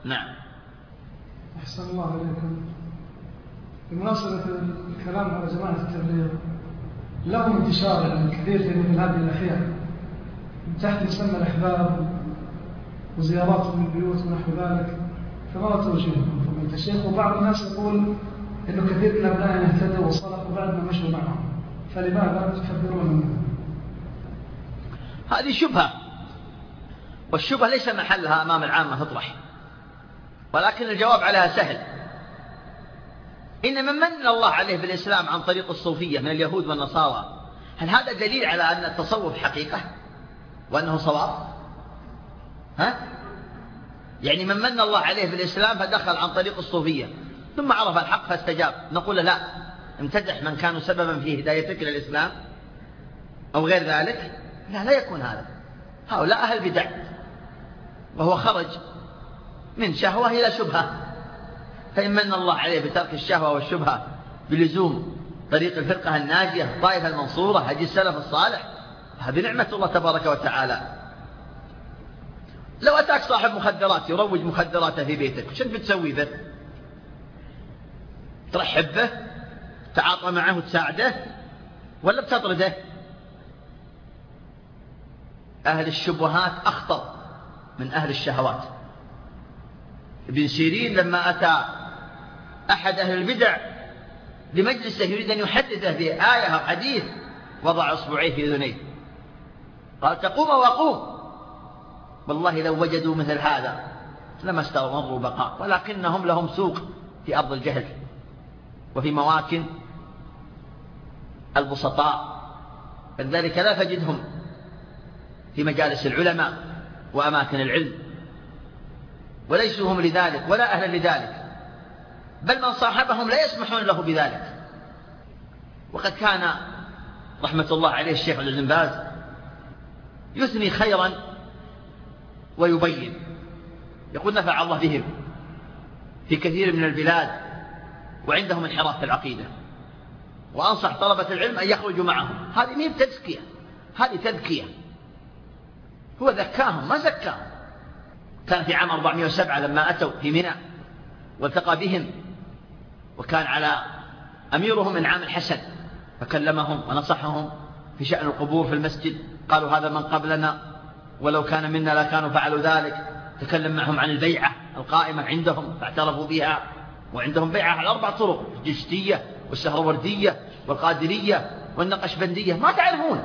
Speaker 2: نعم.
Speaker 3: أحسن الله عليكم. بمناسبة الكلام على جماعة التبليغ، لهم انتشار يعني كثير في مثل هذه الأحيان تحت مسمى الأحباب وزيارات من البيوت ونحو ذلك، فما توجيهكم فضيلة الشيخ؟ وبعض الناس يقول إنه كثير من أبنائنا اهتدوا وصلحوا بعد ما مشوا معهم، فلماذا تحذرون منه؟
Speaker 2: هذه شبهة، والشبهة ليس محلها أمام العامة تطرح، ولكن الجواب عليها سهل. إن من من الله عليه بالإسلام عن طريق الصوفية من اليهود والنصارى، هل هذا دليل على أن التصوف حقيقة وأنه صواب؟ يعني من من الله عليه بالإسلام فدخل عن طريق الصوفية ثم عرف الحق فاستجاب، نقول لا، امتدح من كانوا سببا في هدايتك إلى الإسلام أو غير ذلك؟ لا يكون هذا. هؤلاء أهل بدع، وهو خرج من شهوة إلى شبهة، فإن من الله عليه بترك الشهوة والشبهة بلزوم طريق الفرقة الناجية الطائفة المنصورة هدي السلف الصالح، هذه نعمة الله تبارك وتعالى. لو أتاك صاحب مخدرات يروج مخدراته في بيتك، شنو بتسوي به؟ ترحب به، تعاطى معه وتساعده، ولا بتطرده؟ أهل الشبهات أخطر من أهل الشهوات. ابن سيرين لما أتى أحد أهل البدع لمجلسه يريد أن يحدثه بآية أو حديث، وضع أصبعيه في أذنيه قال: تقوم وقوم، والله لو وجدوا مثل هذا لما استمروا بقاء، ولكنهم لهم سوق في أرض الجهل وفي مواكن البسطاء، فلذلك لا تجدهم في مجالس العلماء وأماكن العلم، وليسوا هم لذلك ولا أهلا لذلك، بل من صاحبهم لا يسمحون له بذلك. وقد كان رحمة الله عليه الشيخ عبد العزيز بن باز يثني خيرا ويبين، يقول: نفع الله بهم في كثير من البلاد وعندهم انحراف في العقيدة، وأنصح طلبة العلم أن يخرجوا معهم. هذه مين تزكية، هذه تذكية، هو ذكاهم ما زكاهم. كان في عام 407 لما أتوا في منى والتقى بهم، وكان على أميرهم إنعام الحسن، فكلمهم ونصحهم في شأن القبور في المسجد. قالوا: هذا من قبلنا ولو كان منا لكانوا فعلوا ذلك. تكلم معهم عن البيعة القائمة عندهم فاعترفوا بها، وعندهم بيعة على 4 طرق: الجشتية والسهروردية والقادرية والنقشبندية. ما تعرفون،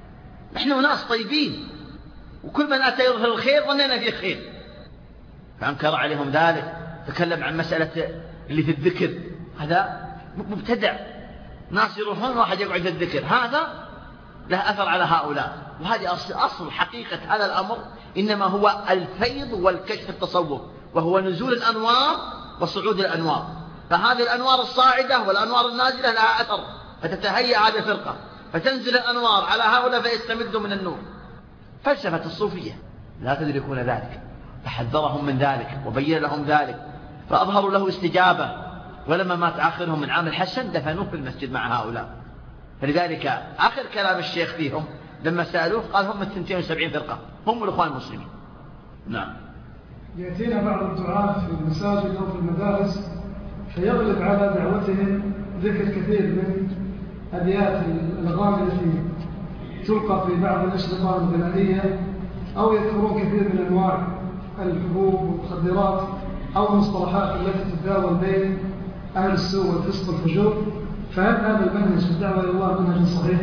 Speaker 2: نحن ناس طيبين، وكل من أتى يظهر الخير ظننا فيه خير، فأنكر عليهم ذلك. تكلم عن مسألة اللي في الذكر، هذا مبتدع، ناس يروحون واحد يقعد في الذكر، هذا له أثر على هؤلاء. وهذه أصل حقيقة هذا الأمر، إنما هو الفيض والكشف التصوف، وهو نزول الأنوار وصعود الأنوار. فهذه الأنوار الصاعدة والأنوار النازلة لها أثر، فتتهيأ هذه الفرقة، فتنزل الأنوار على هؤلاء فيستمدوا من النور. فلسفة الصوفية لا تدركون ذلك، فحذرهم من ذلك وبين لهم ذلك، فأظهروا له استجابة. ولما مات آخرهم من عام الحسن دفنوه في المسجد مع هؤلاء. فلذلك آخر كلام الشيخ فيهم لما سألوه قال: هم 72 فرقة، هم الإخوان المسلمين. نعم.
Speaker 3: يأتينا بعض الدعاة في المساجد أو في المدارس فيغلب على دعوتهم ذكر كثير من أبيات الأغاني التي تلقى في بعض الأشرطة الغنائية، أو يذكرون كثير من أنواع الحبوب والمخدرات أو المصطلحات التي تتداول بين أهل السوء والفسق والفجور. فهل هذا المنهج في الدعوة إلى الله منهج صحيح؟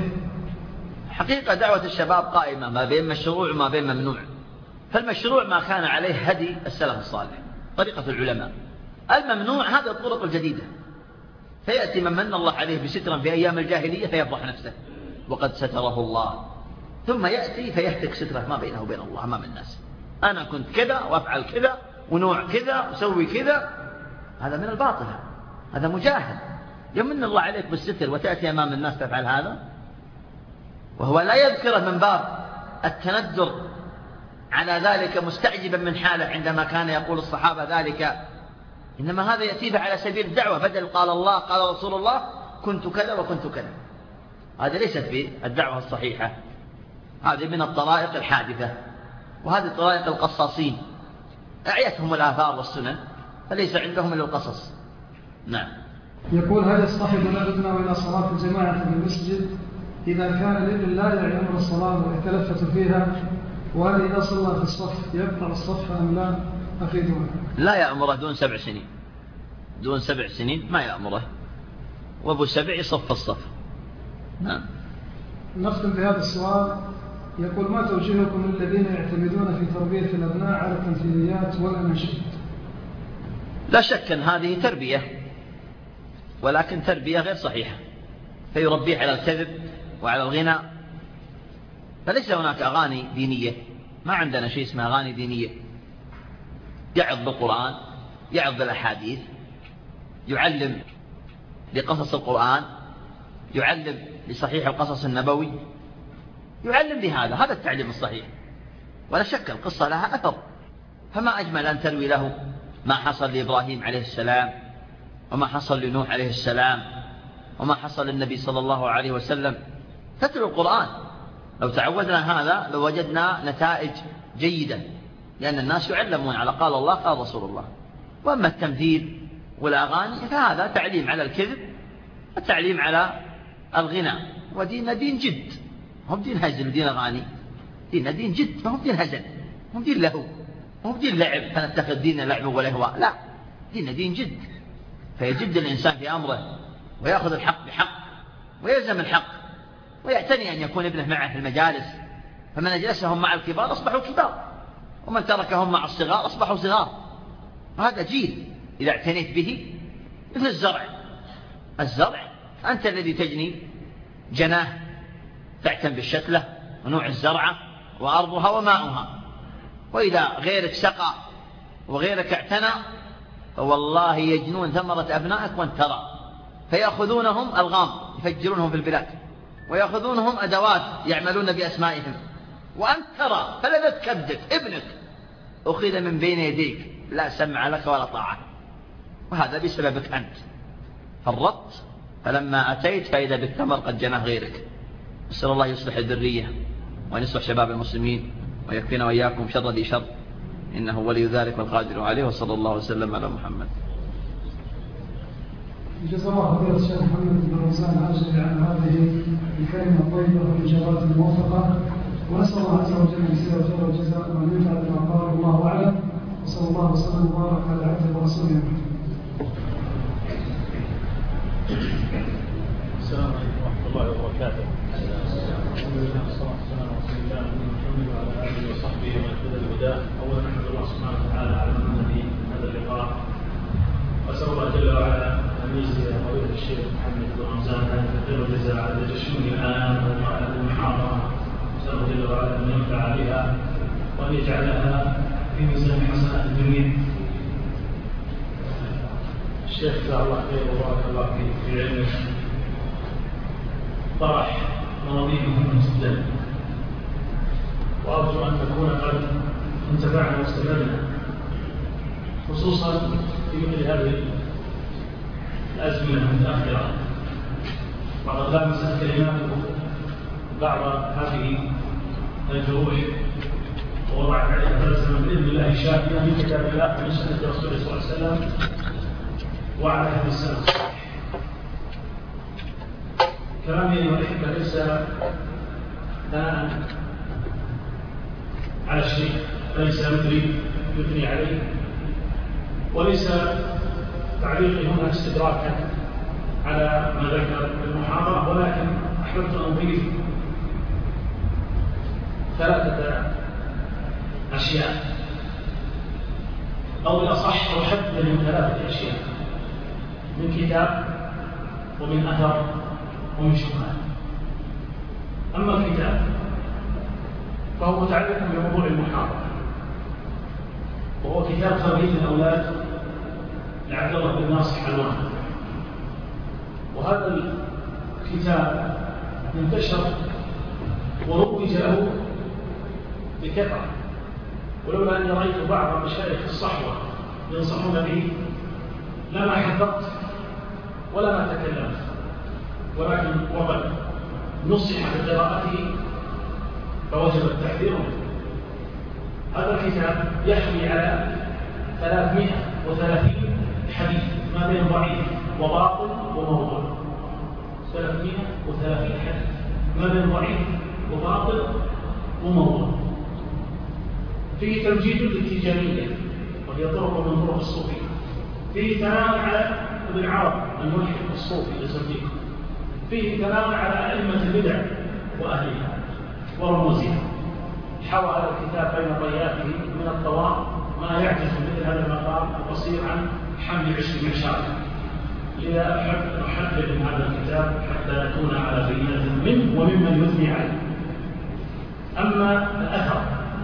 Speaker 2: حقيقة دعوة الشباب قائمة ما بين مشروع وما بين ممنوع. فالمشروع ما كان عليه هدي السلف الصالح، طريقة العلماء. الممنوع هذه الطرق الجديدة، فيأتي من من الله عليه بسترا في أيام الجاهلية فيفضح نفسه وقد ستره الله، ثم يأتي فيهتك ستره ما بينه وبين الله أمام الناس: أنا كنت كذا وأفعل كذا ونوع كذا وسوي كذا. هذا من الباطل، هذا مجاهد. يمن الله عليك بالستر وتأتي أمام الناس تفعل هذا، وهو لا يذكره من باب التندر على ذلك مستعجبا من حاله عندما كان يقول الصحابة ذلك، إنما هذا يأتيه على سبيل الدعوة، بدل قال الله قال رسول الله كنت كذا وكنت كذا. هذا ليست في الدعوة الصحيحة، هذه من الطرائق الحادثة، وهذه طرائق القصاصين أعيتهم الآثار والسنن فليس عندهم إلا القصص. نعم.
Speaker 3: يقول: هل يصطحب الأبناء إلى صلاة الجماعة في المسجد إذا كان الابن لا يعلم الصلاة ويتلفت فيها؟ وهل إذا صلى في الصف يقطع الصف أم لا؟ أفيدونا.
Speaker 2: لا يأمره دون 7 سنين، دون 7 سنين ما يأمره، وابو 7 يصف الصف. نعم.
Speaker 3: نختم بهذا السؤال. يقول: ما توجيهكم الذين يعتمدون في تربية الأبناء على التمثيليات والأناشيد؟
Speaker 2: لا شك أن هذه تربية، ولكن تربية غير صحيحة، فيربيه على الكذب وعلى الغنى. فليس هناك أغاني دينية، ما عندنا شيء اسمه أغاني دينية. يعظ بالقرآن، يعظ بالأحاديث، يعلم بقصص القرآن، يعلم بصحيح القصص النبوي، يعلم بهذا، هذا التعليم الصحيح. ولا شك القصة لها أثر، فما أجمل أن تروي له ما حصل لإبراهيم عليه السلام، وما حصل لنوح عليه السلام، وما حصل للنبي صلى الله عليه وسلم. تتلو القرآن. لو تعودنا هذا لوجدنا نتائج جيدة، لأن الناس يعلمون على قال الله قال رسول الله. وأما التمثيل والأغاني فهذا تعليم على الكذب والتعليم على الغنى. وديننا دين جد، هم دين هزل ودين أغاني. ديننا دين جد، ما هم دين هزل، هم دين لهو، هم دين لعب فنتخذ ديننا لعب ولهواء. لا، ديننا دين جد، فيجد الإنسان في أمره ويأخذ الحق بحق ويلزم الحق، ويعتني أن يكون ابنه معه في المجالس. فمن أجلسهم مع الكبار أصبحوا كبار، ومن تركهم مع الصغار أصبحوا صغار. وهذا جيل إذا اعتنيت به مثل الزرع. الزرع أنت الذي تجني جناه، تعتن بالشتلة ونوع الزرعة وأرضها وماؤها. وإذا غيرك سقى وغيرك اعتنى فوالله يجنون ثمرة أبنائك وانت ترى، فيأخذونهم ألغام يفجرونهم في البلاد، ويأخذونهم أدوات يعملون بأسمائهم، وأنت ترى فلا تكذب. ابنك أخذ من بين يديك، لا سمع لك ولا طاعة، وهذا بسببك أنت. فرطت فلما أتيت فإذا بالثمر قد جناه غيرك. نسأل الله يصلح الذرية وأن يصلح شباب المسلمين ويكفينا وإياكم شر ذي شر، إنه ولي ذلك والقادر عليه. وصلى الله وسلم على محمد.
Speaker 3: جزا الله خير الشيخ محمد بن رمضان عاجل عن هذه الكلمة الطيبة والإجابات الموفقة، ونسأل الله عز وجل يجزيه خير الجزاء وأن ينفع بما قال. الله أعلم، وصلى الله وسلم وبارك على عبده ورسوله محمد.
Speaker 4: السلام عليكم ورحمة الله وبركاته. الحمد لله والصلاة والسلام على رسول الله محمد وعلى آله وصحبه ومن اهتدى بهداه. أولا نحمد الله سبحانه وتعالى على منه هذا اللقاء، وأسأل الله جل وعلا أن يجزي فضيلة الشيخ محمد بن رمضان هذا خير الجزاء على تجشم الآن والمحاضرة. أسأل الله جل وعلا أن ينفع بها وأن يجعلها في ميزان حسنات الدنيا. الشيخ جزاه الله خير وبارك الله فيك في علمك، طرح مواضيع مهمة جدا، وأرجو أن تكون قد انتفعنا واستفدنا، خصوصا في مثل هذه الأزمنة المتأخرة. وقد لامست كلماته بعض هذه الجروح ووضعت عليها بلسما بإذن الله شافية من كتاب الله ومن سنة رسوله صلى الله عليه وسلم وعلى هذه السنة الصحيح. كلامي أيها الأحبة ليس ثناء على الشيخ، ليس يثني عليه، وليس تعليقي هنا استدراكا على ما ذكر في المحاضرة، ولكن أحببت أن أضيف 3 أشياء، أو الأصح أحدد من 3 أشياء، من كتاب ومن أثر ومن شبهات. أما الكتاب فهو متعلق بموضوع المحاضرة، وهو كتاب تربية الأولاد لعبد الله بن ناصر حلوان. وهذا الكتاب انتشر وروج له بكثرة، ولولا أني رأيت بعض مشايخ الصحوة ينصحون به لما حفظت ولا ما تكلمت، ولكن وقد نصح بقراءته فوجب التحذير. هذا الكتاب يحوي على 330 حديث ما بين ضعيف وباطل وموضوع. 330 حديث ما بين ضعيف وباطل وموضوع. فيه تمجيد للتيجانية وهي طرق من طرق الصوفية. فيه ثناء على ابن عرب الملحد الصوفي لزنديق. فيه ثناء على أئمة البدع وأهلها ورموزها. حوى هذا الكتاب بين طياته من الطوام ما يعجز مثل هذا المقام القصير عن حمل 20 شهر. لذا أحب أحدد من هذا الكتاب حتى نكون على بينة منه وممن يثني عليه. أما الأثر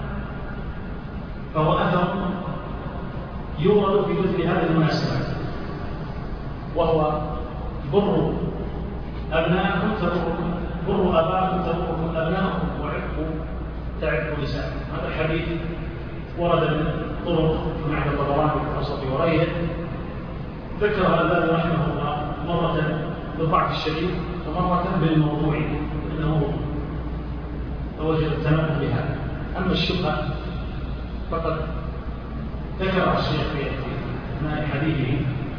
Speaker 4: فهو أثر يورد في مثل هذه المناسبات، وهو بر أبناءكم تبركم، بر أباكم تبركم أبناءكم، وعفوا تعفوا نساءكم. هذا الحديث ورد من طرق مع الطبراني في الأوسط وغيره. ذكر الألباني رحمه الله مرة بالضعف الشديد ومرة بالموضوع أنه توجه التنبه بهذا. أما الشبهة فقد ذكر الشيخ في أثناء حديثه،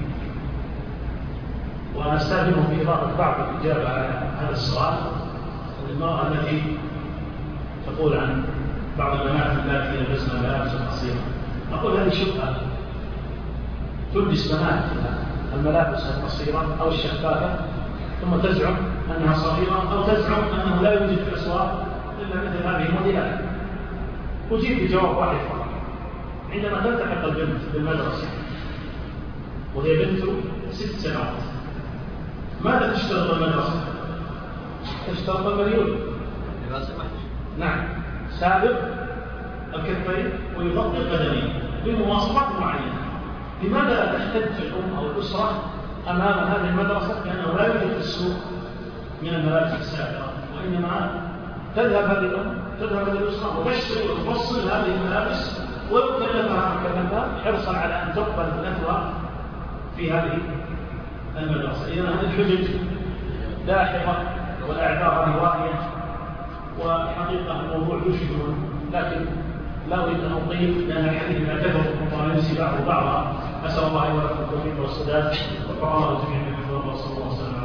Speaker 4: ونستخدمه في إضافة بعض الإجابة على هذا السؤال. المرأة التي تقول عن بعض البنات التي يلبسن ملابس قصيرة، أقول هذه شبهة. تلبس بنات الملابس القصيرة أو الشفافة ثم تزعم أنها صغيرة، أو تزعم أنه لا يوجد في الأسواق إلا مثل هذه الموديلات. أجيب بجواب واحد فقط. عندما تلتحق البنت بالمدرسة وهي بنت 6 سنوات، ماذا تشترط المدرسة؟ تشترط المليون. نعم، سابق الكفين ويغطي القدمين بمواصفات معينة. لماذا لا تحتج الأم أو الأسرة أمام هذه المدرسة لأنه لا يوجد في السوق من الملابس السابقة، وإنما تذهب هذه الأم تذهب هذه الأسرة وتشتري وتفصل هذه الملابس ويكلفها كلفها حرصا على أن تقبل ابنتها في هذه المدرسة. إذن هذه الحجج لاحقة والأعذار رواية، وحقيقة الموضوع يشبه، لكن لا أريد أن أطيل لأن الحديث لا كثر وينسي بعض بعضها. أسأل الله ولكم التوفيق والسداد، وقال الله جميعا بفضل الله صلى الله عليه وسلم.